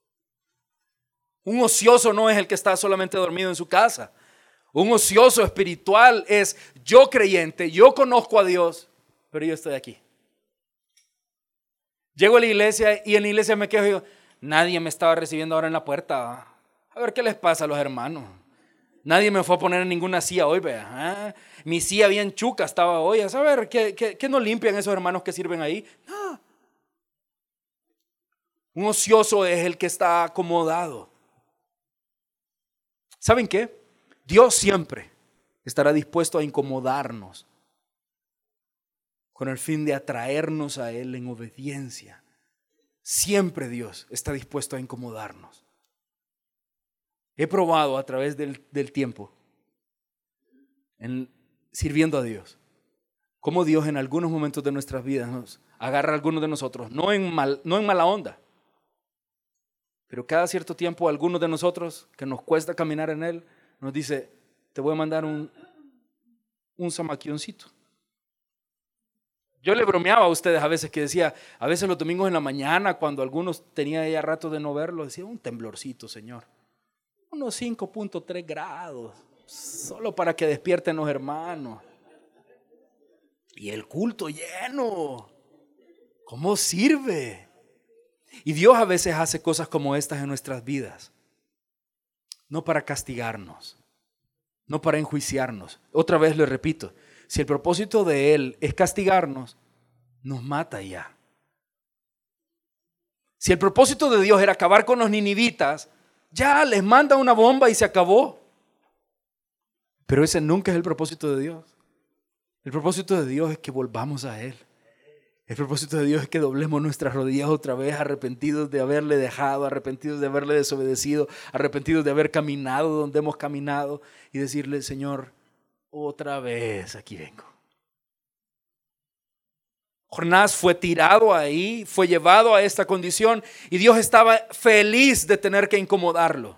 Un ocioso no es el que está solamente dormido en su casa. Un ocioso espiritual es yo creyente, yo conozco a Dios, pero yo estoy aquí. Llego a la iglesia y en la iglesia me quejo y digo, nadie me estaba recibiendo ahora en la puerta. A ver qué les pasa a los hermanos. Nadie me fue a poner en ninguna silla hoy, vea. ¿Ah? Mi silla bien chuca estaba hoy. A saber, ¿qué, qué, qué no limpian esos hermanos que sirven ahí? No. Un ocioso es el que está acomodado. ¿Saben qué? Dios siempre estará dispuesto a incomodarnos con el fin de atraernos a Él en obediencia. Siempre Dios está dispuesto a incomodarnos. He probado a través del, del tiempo, en, sirviendo a Dios, cómo Dios en algunos momentos de nuestras vidas nos agarra a algunos de nosotros, no en, mal, no en mala onda, pero cada cierto tiempo algunos de nosotros que nos cuesta caminar en Él, nos dice, te voy a mandar un, un zamaquioncito. Yo le bromeaba a ustedes a veces que decía, a veces los domingos en la mañana, cuando algunos tenían ya rato de no verlo, decía, un temblorcito, Señor. Unos cinco punto tres grados, solo para que despierten los hermanos. Y el culto lleno, ¿cómo sirve? Y Dios a veces hace cosas como estas en nuestras vidas, no para castigarnos, no para enjuiciarnos. Otra vez le repito, si el propósito de Él es castigarnos, nos mata ya. Si el propósito de Dios era acabar con los ninivitas, ya les manda una bomba y se acabó. Pero ese nunca es el propósito de Dios. El propósito de Dios es que volvamos a Él. El propósito de Dios es que doblemos nuestras rodillas otra vez, arrepentidos de haberle dejado, arrepentidos de haberle desobedecido, arrepentidos de haber caminado donde hemos caminado y decirle, Señor, otra vez aquí vengo. Jonás fue tirado ahí, fue llevado a esta condición y Dios estaba feliz de tener que incomodarlo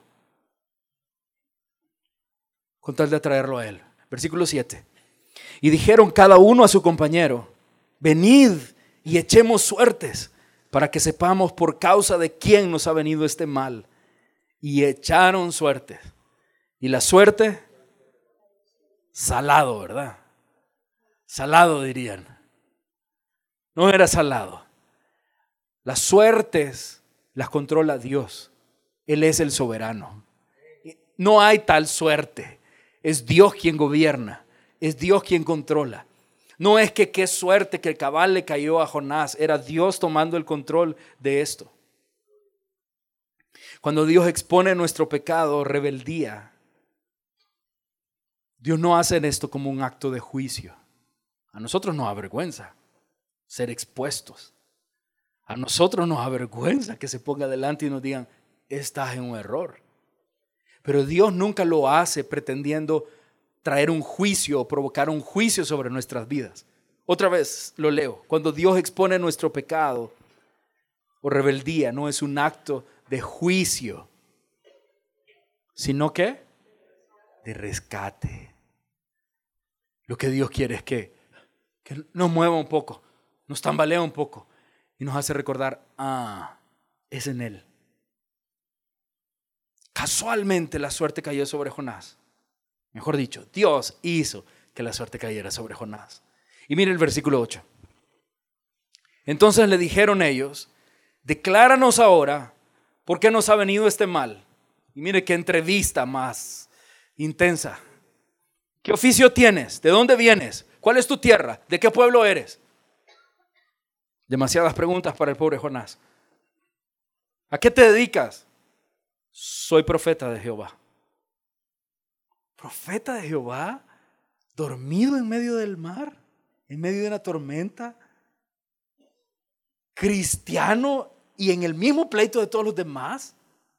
con tal de atraerlo a Él. Versículo siete. Y dijeron cada uno a su compañero, venid y echemos suertes para que sepamos por causa de quién nos ha venido este mal. Y echaron suertes. Y la suerte, salado, ¿verdad? Salado dirían. No era salado. Las suertes las controla Dios. Él es el soberano. No hay tal suerte. Es Dios quien gobierna. Es Dios quien controla. No es que qué suerte que el cabal le cayó a Jonás. Era Dios tomando el control de esto. Cuando Dios expone nuestro pecado, rebeldía, Dios no hace esto como un acto de juicio. A nosotros nos avergüenza ser expuestos. A nosotros nos avergüenza que se ponga delante y nos digan, estás en un error. Pero Dios nunca lo hace pretendiendo traer un juicio o provocar un juicio sobre nuestras vidas. Otra vez lo leo. Cuando Dios expone nuestro pecado o rebeldía, no es un acto de juicio, sino que de rescate. Lo que Dios quiere es que, que nos mueva un poco, nos tambalea un poco y nos hace recordar, ah, es en Él. Casualmente la suerte cayó sobre Jonás. Mejor dicho, Dios hizo que la suerte cayera sobre Jonás. Y mire el versículo ocho. Entonces le dijeron ellos, decláranos ahora por qué nos ha venido este mal. Y mire qué entrevista más intensa. ¿Qué oficio tienes? ¿De dónde vienes? ¿Cuál es tu tierra? ¿De qué pueblo eres? Demasiadas preguntas para el pobre Jonás. ¿A qué te dedicas? Soy profeta de Jehová. ¿Profeta de Jehová? ¿Dormido en medio del mar? ¿En medio de una tormenta? ¿Cristiano y en el mismo pleito de todos los demás?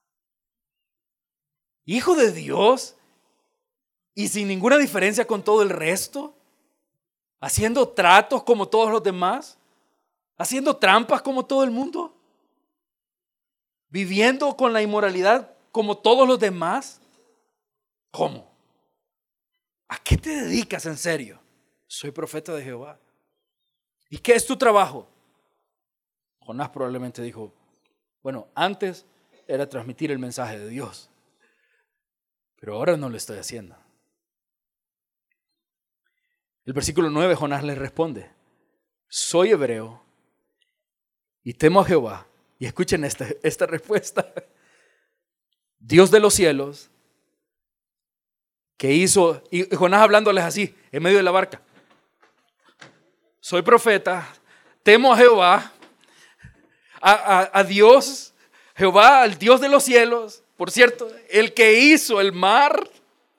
¿Hijo de Dios y sin ninguna diferencia con todo el resto? ¿Haciendo tratos como todos los demás? ¿Haciendo trampas como todo el mundo? ¿Viviendo con la inmoralidad como todos los demás? ¿Cómo? ¿A qué te dedicas en serio? Soy profeta de Jehová. ¿Y qué es tu trabajo? Jonás probablemente dijo, bueno, antes era transmitir el mensaje de Dios, pero ahora no lo estoy haciendo. El versículo nueve, Jonás le responde, soy hebreo y temo a Jehová. Y escuchen esta, esta respuesta. Dios de los cielos, que hizo, y Jonás hablándoles así, en medio de la barca. Soy profeta, temo a Jehová, a, a, a Dios, Jehová, al Dios de los cielos, por cierto, el que hizo el mar,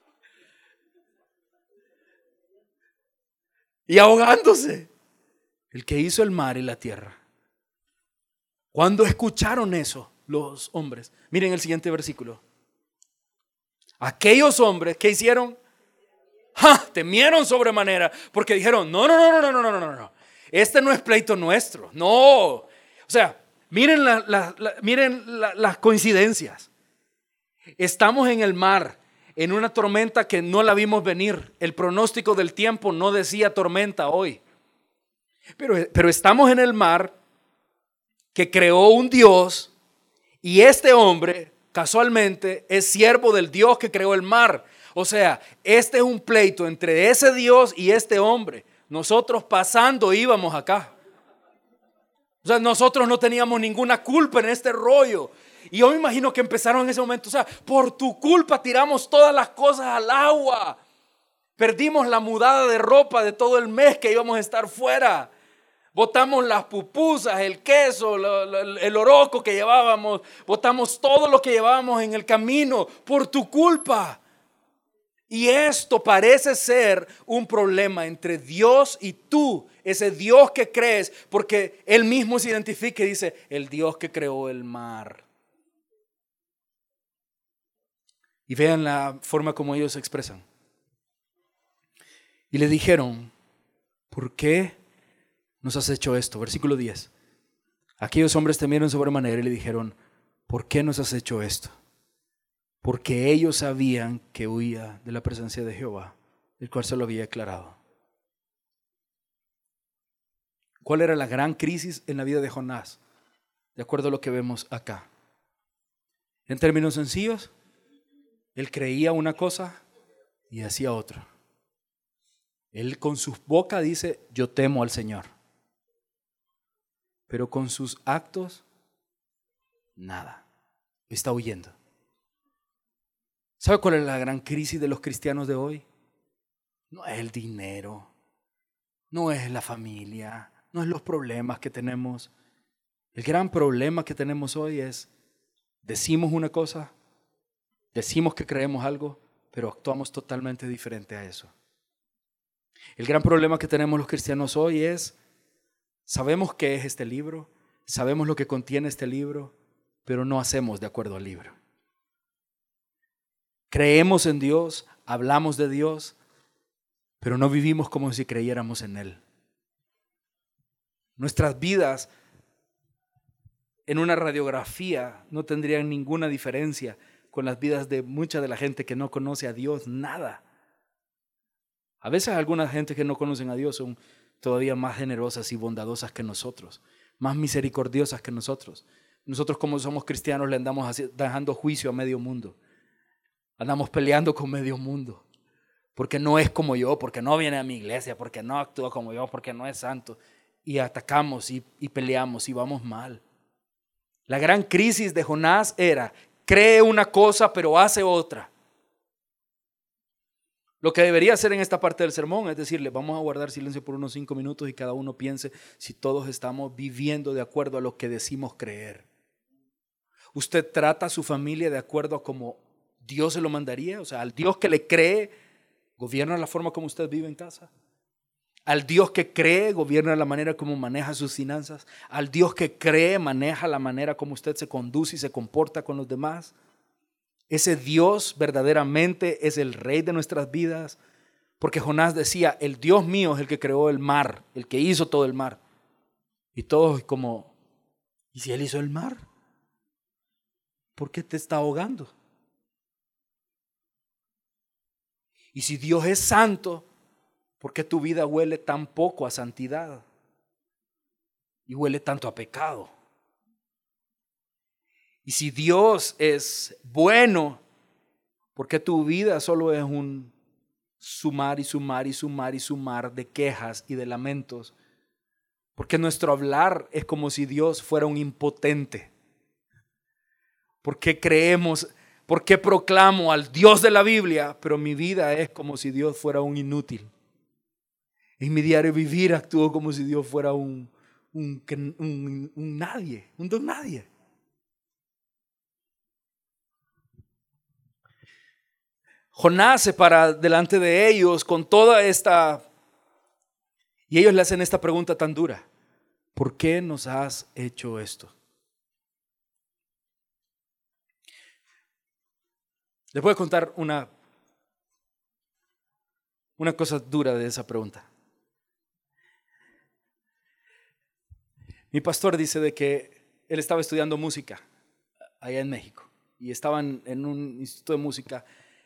y ahogándose, el que hizo el mar y la tierra. Cuando escucharon eso los hombres, miren el siguiente versículo. Aquellos hombres, ¿qué hicieron? ¡Ja! Temieron sobremanera, porque dijeron, no, no, no, no, no, no, no, no, no. Este no es pleito nuestro, no. O sea, miren, la, la, la, miren la, las coincidencias. Estamos en el mar, en una tormenta que no la vimos venir. El pronóstico del tiempo no decía tormenta hoy. Pero, pero estamos en el mar que creó un Dios, y este hombre casualmente es siervo del Dios que creó el mar. O sea, este es un pleito entre ese Dios y este hombre. Nosotros pasando íbamos acá. O sea, nosotros no teníamos ninguna culpa en este rollo. Y yo me imagino que empezaron en ese momento, o sea, por tu culpa tiramos todas las cosas al agua. Perdimos la mudada de ropa de todo el mes que íbamos a estar fuera. Botamos las pupusas, el queso, lo, lo, el oroco que llevábamos. Botamos todo lo que llevábamos en el camino por tu culpa. Y esto parece ser un problema entre Dios y tú. Ese Dios que crees, porque Él mismo se identifica y dice, el Dios que creó el mar. Y vean la forma como ellos se expresan. Y le dijeron, ¿por qué nos has hecho esto? Versículo diez. Aquellos hombres temieron sobremanera y le dijeron, ¿por qué nos has hecho esto? Porque ellos sabían que huía de la presencia de Jehová, el cual se lo había declarado. ¿Cuál era la gran crisis en la vida de Jonás? De acuerdo a lo que vemos acá. En términos sencillos, él creía una cosa y hacía otra. Él con su boca dice, yo temo al Señor. Pero con sus actos, nada. Está huyendo. ¿Sabe cuál es la gran crisis de los cristianos de hoy? No es el dinero, no es la familia, no es los problemas que tenemos. El gran problema que tenemos hoy es, decimos una cosa, decimos que creemos algo, pero actuamos totalmente diferente a eso. El gran problema que tenemos los cristianos hoy es, sabemos qué es este libro, sabemos lo que contiene este libro, pero no hacemos de acuerdo al libro. Creemos en Dios, hablamos de Dios, pero no vivimos como si creyéramos en Él. Nuestras vidas en una radiografía no tendrían ninguna diferencia con las vidas de mucha de la gente que no conoce a Dios, nada. A veces algunas gente que no conocen a Dios son todavía más generosas y bondadosas que nosotros, más misericordiosas que nosotros. Nosotros, como somos cristianos, le andamos dejando juicio a medio mundo. Andamos peleando con medio mundo. Porque no es como yo, porque no viene a mi iglesia, porque no actúa como yo, porque no es santo. Y atacamos y, y peleamos y vamos mal. La gran crisis de Jonás era, cree una cosa pero hace otra. Lo que debería hacer en esta parte del sermón es decirle, vamos a guardar silencio por unos cinco minutos y cada uno piense si todos estamos viviendo de acuerdo a lo que decimos creer. ¿Usted trata a su familia de acuerdo a como Dios se lo mandaría? O sea, al Dios que le cree, ¿gobierna la forma como usted vive en casa? Al Dios que cree, gobierna la manera como maneja sus finanzas. Al Dios que cree, maneja la manera como usted se conduce y se comporta con los demás. Ese Dios verdaderamente es el Rey de nuestras vidas, porque Jonás decía, el Dios mío es el que creó el mar, el que hizo todo el mar. Y todos como, ¿y si Él hizo el mar? ¿Por qué te está ahogando? Y si Dios es santo, ¿por qué tu vida huele tan poco a santidad? Y huele tanto a pecado. Y si Dios es bueno, ¿por qué tu vida solo es un sumar y sumar y sumar y sumar de quejas y de lamentos? Porque nuestro hablar es como si Dios fuera un impotente. ¿Por qué creemos, por qué proclamo al Dios de la Biblia, pero mi vida es como si Dios fuera un inútil? En mi diario vivir actúo como si Dios fuera un, un, un, un nadie, un don nadie. Jonás se para delante de ellos con toda esta, y ellos le hacen esta pregunta tan dura: ¿por qué nos has hecho esto? Les voy a contar una, una cosa dura de esa pregunta. Mi pastor dice de que él estaba estudiando música allá en México y estaban en un instituto de música.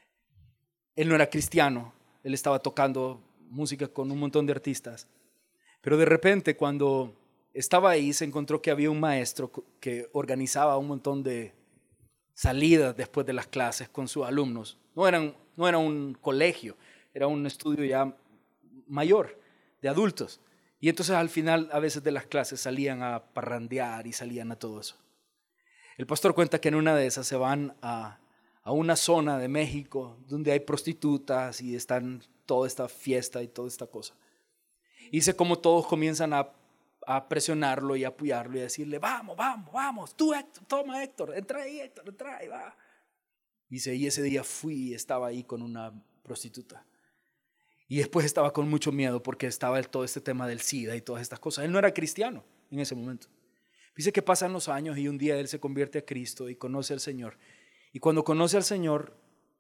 Él no era cristiano, él estaba tocando música con un montón de artistas, pero de repente cuando estaba ahí se encontró que había un maestro que organizaba un montón de salidas después de las clases con sus alumnos. No eran, no era un colegio, era un estudio ya mayor de adultos. Y entonces al final a veces de las clases salían a parrandear y salían a todo eso. El pastor cuenta que en una de esas se van a, a una zona de México donde hay prostitutas y están toda esta fiesta y toda esta cosa. Y dice cómo todos comienzan a, a presionarlo y apoyarlo y a decirle, vamos, vamos, vamos, tú Héctor, toma Héctor, entra ahí Héctor, entra ahí, va. Dice, y ese día fui y estaba ahí con una prostituta. Y después estaba con mucho miedo porque estaba todo este tema del SIDA y todas estas cosas. Él no era cristiano en ese momento. Dice que pasan los años y un día él se convierte a Cristo y conoce al Señor. Y cuando conoce al Señor,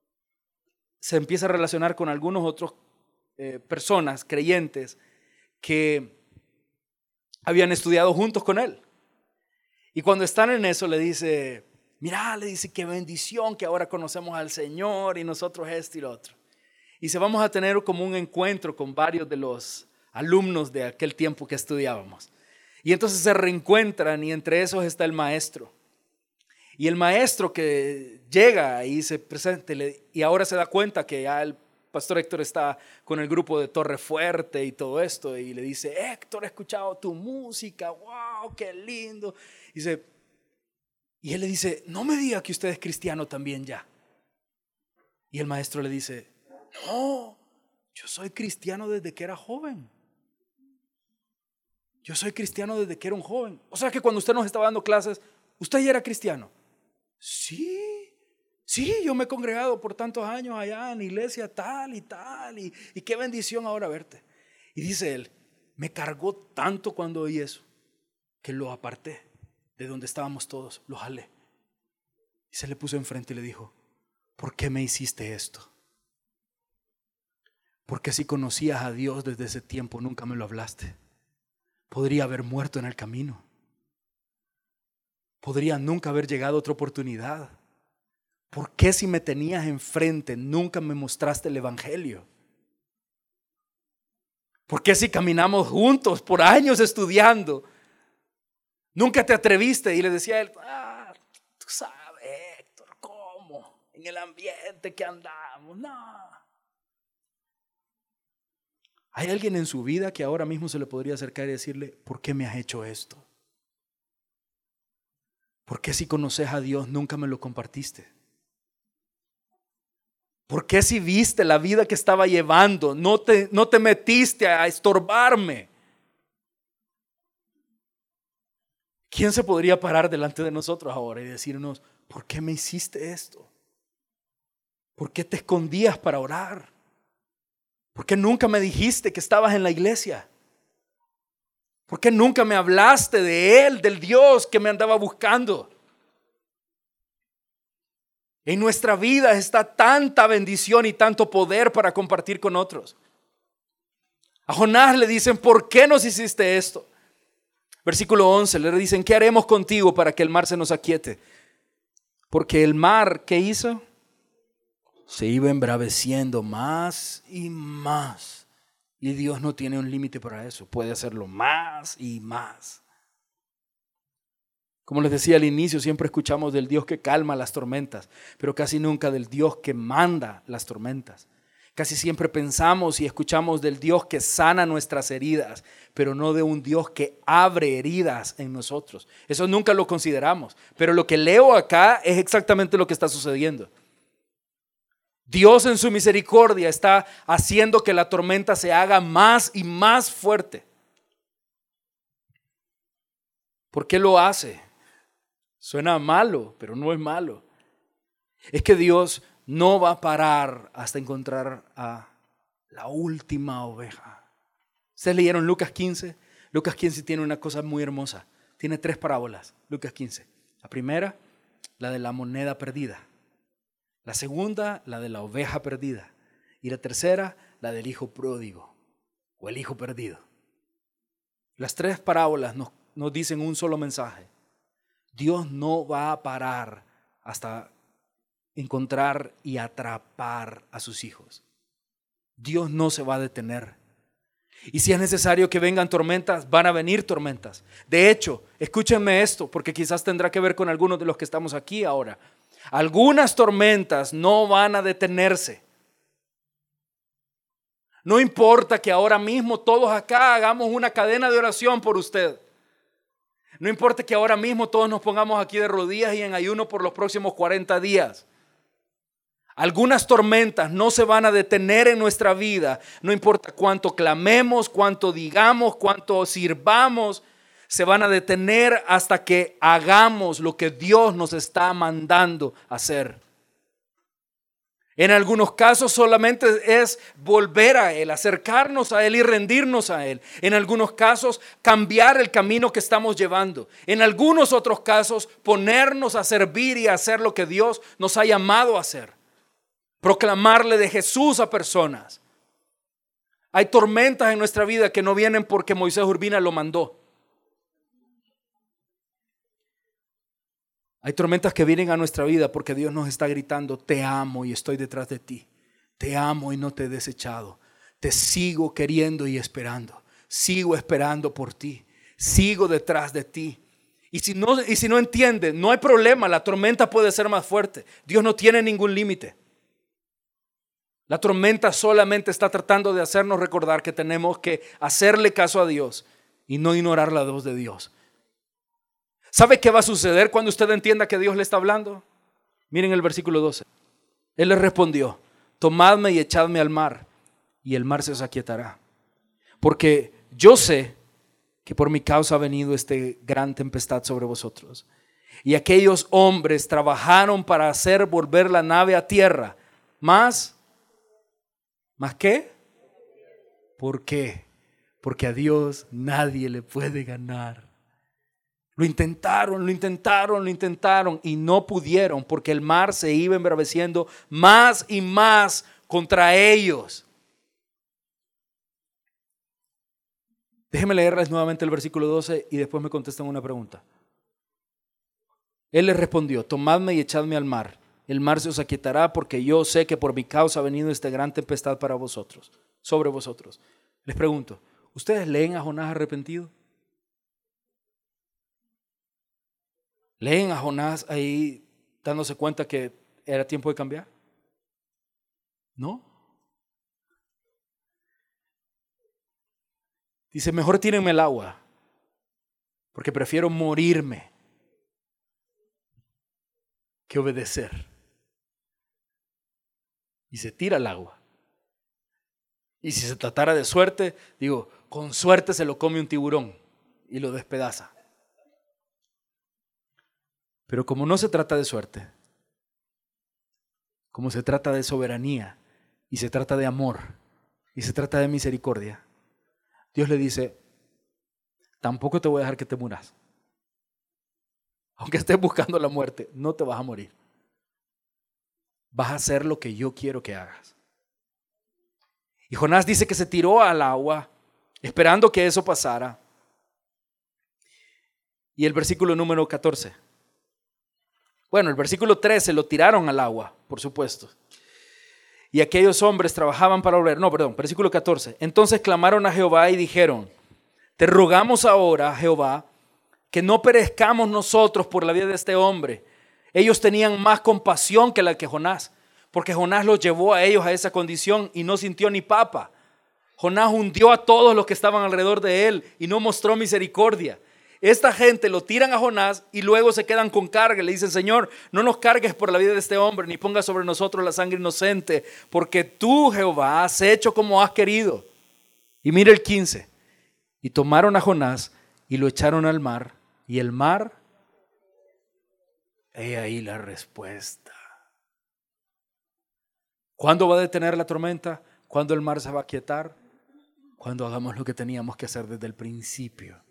se empieza a relacionar con algunos otros eh, personas creyentes que habían estudiado juntos con él. Y cuando están en eso le dice, mira, le dice, qué bendición que ahora conocemos al Señor y nosotros esto y lo otro. Y se vamos a tener como un encuentro con varios de los alumnos de aquel tiempo que estudiábamos. Y entonces se reencuentran y entre esos está el maestro. Y el maestro que llega y se presenta y ahora se da cuenta que ya el pastor Héctor está con el grupo de Torre Fuerte y todo esto. Y le dice, Héctor, he escuchado tu música, wow, qué lindo. Y, dice, y él le dice, no me diga que usted es cristiano también ya. Y el maestro le dice, no, yo soy cristiano desde que era joven. Yo soy cristiano desde que era un joven. O sea que cuando usted nos estaba dando clases, ¿usted ya era cristiano? Sí, sí, yo me he congregado por tantos años allá en la iglesia tal y tal. Y, y qué bendición ahora verte. Y dice él, me cargó tanto cuando oí eso, que lo aparté de donde estábamos todos, lo jalé. Y se le puso enfrente y le dijo, ¿por qué me hiciste esto? Porque si conocías a Dios desde ese tiempo, nunca me lo hablaste. Podría haber muerto en el camino. Podría nunca haber llegado otra oportunidad. ¿Por qué si me tenías enfrente, nunca me mostraste el evangelio? ¿Por qué si caminamos juntos por años estudiando, nunca te atreviste? Y le decía a él, ah, tú sabes, Héctor, ¿cómo? En el ambiente que andamos, no. ¿Hay alguien en su vida que ahora mismo se le podría acercar y decirle, ¿por qué me has hecho esto? ¿Por qué si conoces a Dios nunca me lo compartiste? ¿Por qué si viste la vida que estaba llevando no te, no te metiste a estorbarme? ¿Quién se podría parar delante de nosotros ahora y decirnos, ¿por qué me hiciste esto? ¿Por qué te escondías para orar? ¿Por qué nunca me dijiste que estabas en la iglesia? ¿Por qué nunca me hablaste de Él, del Dios que me andaba buscando? En nuestra vida está tanta bendición y tanto poder para compartir con otros. A Jonás le dicen, ¿por qué nos hiciste esto? Versículo once, le dicen, ¿qué haremos contigo para que el mar se nos aquiete? Porque el mar, ¿qué hizo? Se iba embraveciendo más y más. Y Dios no tiene un límite para eso. Puede hacerlo más y más. Como les decía al inicio, siempre escuchamos del Dios que calma las tormentas, pero casi nunca del Dios que manda las tormentas. Casi siempre pensamos y escuchamos del Dios que sana nuestras heridas, pero no de un Dios que abre heridas en nosotros. Eso nunca lo consideramos. Pero lo que leo acá es exactamente lo que está sucediendo. Dios en su misericordia está haciendo que la tormenta se haga más y más fuerte. ¿Por qué lo hace? Suena malo, pero no es malo. Es que Dios no va a parar hasta encontrar a la última oveja. ¿Ustedes leyeron Lucas quince? Lucas quince tiene una cosa muy hermosa. Tiene tres parábolas, Lucas quince. La primera, la de la moneda perdida. La segunda, la de la oveja perdida. Y la tercera, la del hijo pródigo o el hijo perdido. Las tres parábolas nos, nos dicen un solo mensaje. Dios no va a parar hasta encontrar y atrapar a sus hijos. Dios no se va a detener. Y si es necesario que vengan tormentas, van a venir tormentas. De hecho, escúchenme esto, porque quizás tendrá que ver con algunos de los que estamos aquí ahora. Algunas tormentas no van a detenerse. No importa que ahora mismo todos acá hagamos una cadena de oración por usted. No importa que ahora mismo todos nos pongamos aquí de rodillas y en ayuno por los próximos cuarenta días. Algunas tormentas no se van a detener en nuestra vida. No importa cuánto clamemos, cuánto digamos, cuánto sirvamos. Se van a detener hasta que hagamos lo que Dios nos está mandando hacer. En algunos casos solamente es volver a Él, acercarnos a Él y rendirnos a Él. En algunos casos cambiar el camino que estamos llevando. En algunos otros casos ponernos a servir y a hacer lo que Dios nos ha llamado a hacer. Proclamarle de Jesús a personas. Hay tormentas en nuestra vida que no vienen porque Moisés Urbina lo mandó. Hay tormentas que vienen a nuestra vida porque Dios nos está gritando, te amo y estoy detrás de ti. Te amo y no te he desechado. Te sigo queriendo y esperando. Sigo esperando por ti. Sigo detrás de ti. Y si no, y si no entiende, no hay problema. La tormenta puede ser más fuerte. Dios no tiene ningún límite. La tormenta solamente está tratando de hacernos recordar que tenemos que hacerle caso a Dios y no ignorar la voz de Dios. ¿Sabe qué va a suceder cuando usted entienda que Dios le está hablando? Miren el versículo doce. Él le respondió, tomadme y echadme al mar, y el mar se os aquietará. Porque yo sé que por mi causa ha venido esta gran tempestad sobre vosotros. Y aquellos hombres trabajaron para hacer volver la nave a tierra. ¿Más? ¿Más qué? ¿Por qué? Porque a Dios nadie le puede ganar. Lo intentaron, lo intentaron, lo intentaron y no pudieron porque el mar se iba embraveciendo más y más contra ellos. Déjenme leerles nuevamente el versículo doce y después me contestan una pregunta. Él les respondió: tomadme y echadme al mar. El mar se os aquietará porque yo sé que por mi causa ha venido esta gran tempestad para vosotros, sobre vosotros. Les pregunto, ¿ustedes leen a Jonás arrepentido? ¿Leen a Jonás ahí dándose cuenta que era tiempo de cambiar? ¿No? Dice, mejor tírenme el agua, porque prefiero morirme que obedecer. Y se tira al agua. Y si se tratara de suerte, digo, con suerte se lo come un tiburón y lo despedaza. Pero como no se trata de suerte, como se trata de soberanía, y se trata de amor, y se trata de misericordia, Dios le dice, tampoco te voy a dejar que te muras. Aunque estés buscando la muerte, no te vas a morir. Vas a hacer lo que yo quiero que hagas. Y Jonás dice que se tiró al agua, esperando que eso pasara. Y el versículo número catorce. Bueno, el versículo trece lo tiraron al agua, por supuesto. Y aquellos hombres trabajaban para volver. No, perdón, versículo catorce. Entonces clamaron a Jehová y dijeron, te rogamos ahora, Jehová, que no perezcamos nosotros por la vida de este hombre. Ellos tenían más compasión que la que Jonás, porque Jonás los llevó a ellos a esa condición y no sintió ni papa. Jonás hundió a todos los que estaban alrededor de él y no mostró misericordia. Esta gente lo tiran a Jonás y luego se quedan con carga. Le dicen, Señor, no nos cargues por la vida de este hombre, ni pongas sobre nosotros la sangre inocente, porque tú, Jehová, has hecho como has querido. Y mire el quince. Y tomaron a Jonás y lo echaron al mar, y el mar, he ahí la respuesta. ¿Cuándo va a detener la tormenta? ¿Cuándo el mar se va a aquietar? Cuando hagamos lo que teníamos que hacer desde el principio.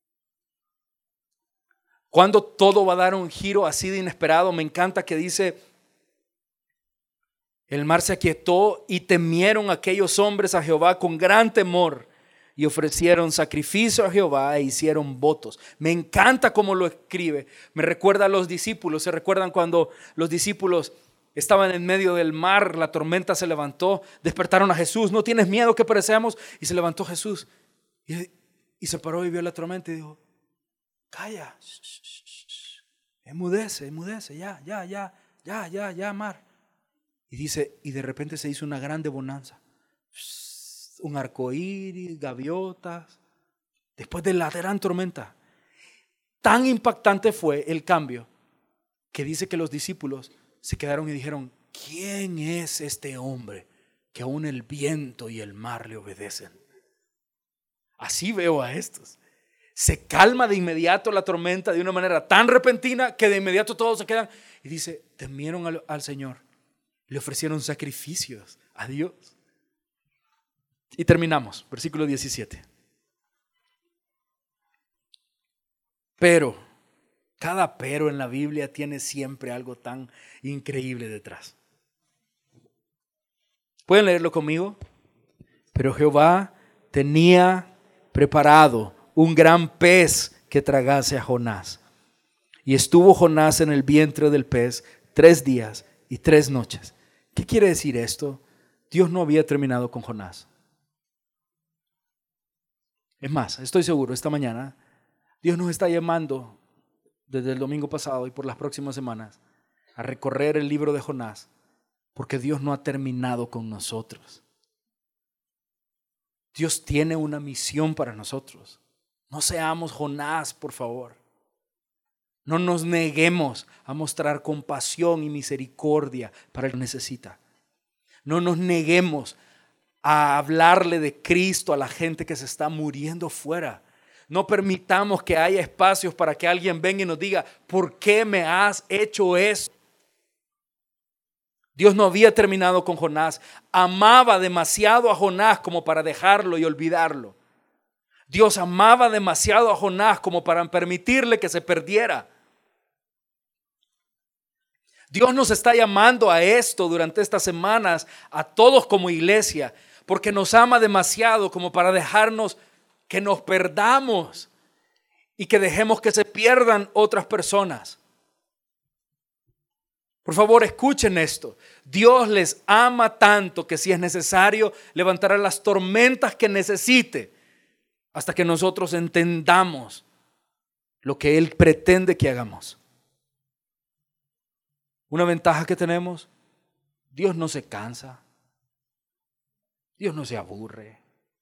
Cuando todo va a dar un giro así de inesperado. Me encanta que dice, el mar se aquietó y temieron aquellos hombres a Jehová con gran temor y ofrecieron sacrificio a Jehová e hicieron votos. Me encanta cómo lo escribe. Me recuerda a los discípulos. ¿Se recuerdan cuando los discípulos estaban en medio del mar? La tormenta se levantó, despertaron a Jesús. ¿No tienes miedo que perecemos? Y se levantó Jesús y, y se paró y vio la tormenta y dijo, calla, shh, shh, shh, shh. Enmudece, enmudece, ya, ya, ya, ya, ya, ya, mar. Y dice, y de repente se hizo una grande bonanza. Shh, un arcoíris, gaviotas. Después de la gran tormenta. Tan impactante fue el cambio que dice que los discípulos se quedaron y dijeron, ¿quién es este hombre que aún el viento y el mar le obedecen? Así veo a estos. Se calma de inmediato la tormenta de una manera tan repentina que de inmediato todos se quedan. Y dice, temieron al, al Señor. Le ofrecieron sacrificios a Dios. Y terminamos, versículo diecisiete. Pero, cada pero en la Biblia tiene siempre algo tan increíble detrás. ¿Pueden leerlo conmigo? Pero Jehová tenía preparado un gran pez que tragase a Jonás. Y estuvo Jonás en el vientre del pez tres días y tres noches. ¿Qué quiere decir esto? Dios no había terminado con Jonás. Es más, estoy seguro, esta mañana Dios nos está llamando desde el domingo pasado y por las próximas semanas a recorrer el libro de Jonás, porque Dios no ha terminado con nosotros. Dios tiene una misión para nosotros. No seamos Jonás, por favor. No nos neguemos a mostrar compasión y misericordia para el que necesita. No nos neguemos a hablarle de Cristo a la gente que se está muriendo fuera. No permitamos que haya espacios para que alguien venga y nos diga, ¿por qué me has hecho eso? Dios no había terminado con Jonás. Amaba demasiado a Jonás como para dejarlo y olvidarlo. Dios amaba demasiado a Jonás como para permitirle que se perdiera. Dios nos está llamando a esto durante estas semanas, a todos como iglesia, porque nos ama demasiado como para dejarnos que nos perdamos y que dejemos que se pierdan otras personas. Por favor, escuchen esto. Dios les ama tanto que si es necesario, levantará las tormentas que necesite hasta que nosotros entendamos lo que Él pretende que hagamos. Una ventaja que tenemos: Dios no se cansa, Dios no se aburre.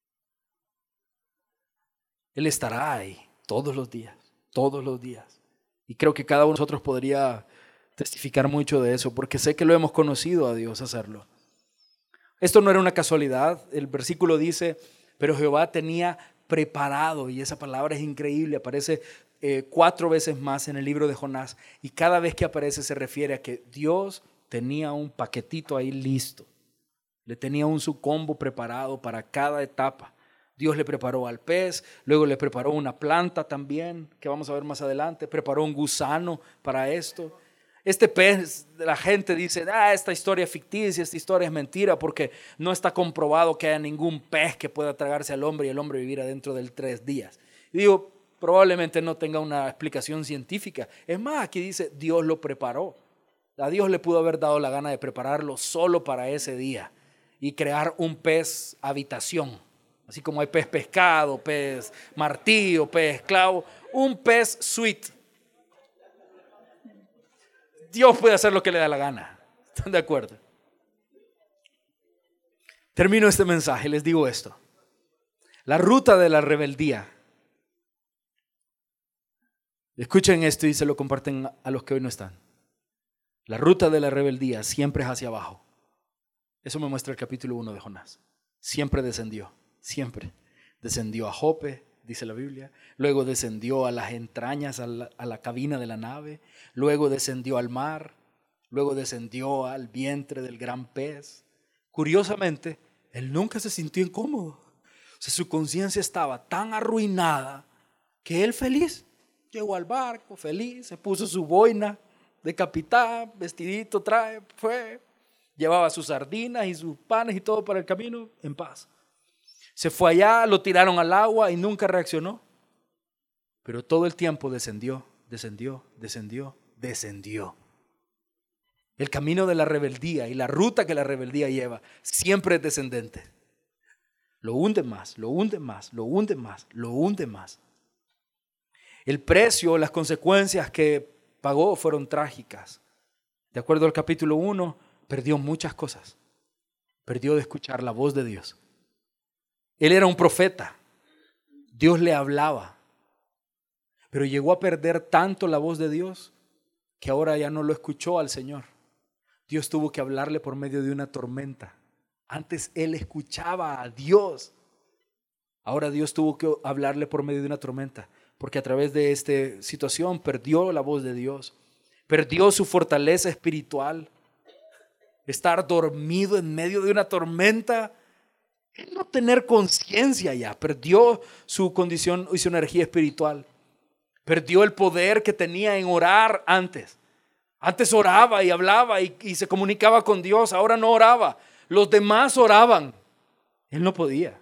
Él estará ahí todos los días, todos los días. Y creo que cada uno de nosotros podría testificar mucho de eso, porque sé que lo hemos conocido a Dios hacerlo. Esto no era una casualidad. El versículo dice, pero Jehová tenía preparado, y esa palabra es increíble, aparece eh, cuatro veces más en el libro de Jonás, y cada vez que aparece se refiere a que Dios tenía un paquetito ahí listo, le tenía un su combo preparado para cada etapa. Dios le preparó al pez, luego le preparó una planta también, que vamos a ver más adelante, preparó un gusano para esto. Este pez, la gente dice, ah, esta historia es ficticia, esta historia es mentira, porque no está comprobado que haya ningún pez que pueda tragarse al hombre y el hombre vivir adentro de tres días. Y digo, probablemente no tenga una explicación científica. Es más, aquí dice, Dios lo preparó. A Dios le pudo haber dado la gana de prepararlo solo para ese día y crear un pez habitación. Así como hay pez pescado, pez martillo, pez clavo, un pez suite. Dios puede hacer lo que le da la gana. ¿Están de acuerdo? Termino este mensaje, les digo esto. La ruta de la rebeldía. Escuchen esto y se lo comparten a los que hoy no están. La ruta de la rebeldía siempre es hacia abajo. Eso me muestra el capítulo uno de Jonás. Siempre descendió, siempre. Descendió a Jope, dice la Biblia, luego descendió a las entrañas, a la, a la cabina de la nave, luego descendió al mar, luego descendió al vientre del gran pez. Curiosamente, él nunca se sintió incómodo. O sea, su conciencia estaba tan arruinada que él feliz, llegó al barco feliz, se puso su boina de capitán, vestidito trae, fue, llevaba sus sardinas y sus panes y todo para el camino en paz. Se fue allá, lo tiraron al agua y nunca reaccionó. Pero todo el tiempo descendió, descendió, descendió, descendió. El camino de la rebeldía y la ruta que la rebeldía lleva siempre es descendente. Lo hunde más, lo hunde más, lo hunde más, lo hunde más. El precio, las consecuencias que pagó fueron trágicas. De acuerdo al capítulo uno, perdió muchas cosas. Perdió de escuchar la voz de Dios. Él era un profeta, Dios le hablaba, pero llegó a perder tanto la voz de Dios que ahora ya no lo escuchó al Señor. Dios tuvo que hablarle por medio de una tormenta. Antes él escuchaba a Dios, ahora Dios tuvo que hablarle por medio de una tormenta, porque a través de esta situación perdió la voz de Dios, perdió su fortaleza espiritual. Estar dormido en medio de una tormenta, no tener conciencia ya, perdió su condición y su energía espiritual, perdió el poder que tenía en orar antes. Antes oraba y hablaba y, y se comunicaba con Dios, ahora no oraba, los demás oraban, él no podía.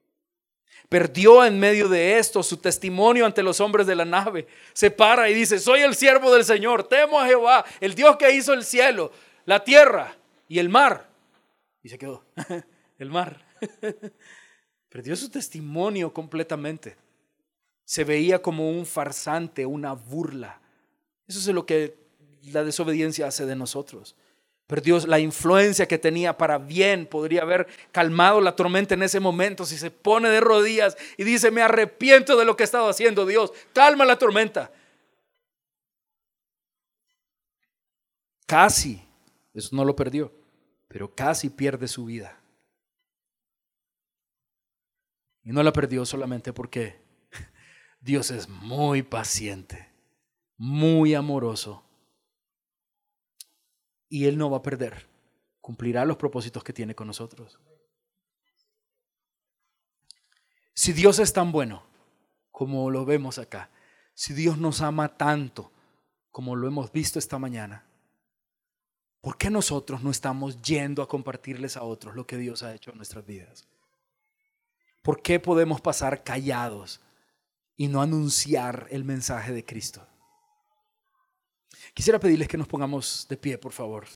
Perdió en medio de esto su testimonio ante los hombres de la nave. Se para y dice, soy el siervo del Señor, temo a Jehová, el Dios que hizo el cielo, la tierra y el mar. Y se quedó, el mar. Perdió su testimonio completamente. Se veía como un farsante, una burla. Eso es lo que la desobediencia hace de nosotros. Perdió la influencia que tenía para bien. Podría haber calmado la tormenta en ese momento si se pone de rodillas y dice, me arrepiento de lo que he estado haciendo. Dios, calma la tormenta. Casi, eso no lo perdió, pero casi pierde su vida. Y no la perdió solamente porque Dios es muy paciente, muy amoroso. Y Él no va a perder. Cumplirá los propósitos que tiene con nosotros. Si Dios es tan bueno, como lo vemos acá, si Dios nos ama tanto como lo hemos visto esta mañana, ¿por qué nosotros no estamos yendo a compartirles a otros lo que Dios ha hecho en nuestras vidas? ¿Por qué podemos pasar callados y no anunciar el mensaje de Cristo? Quisiera pedirles que nos pongamos de pie, por favor.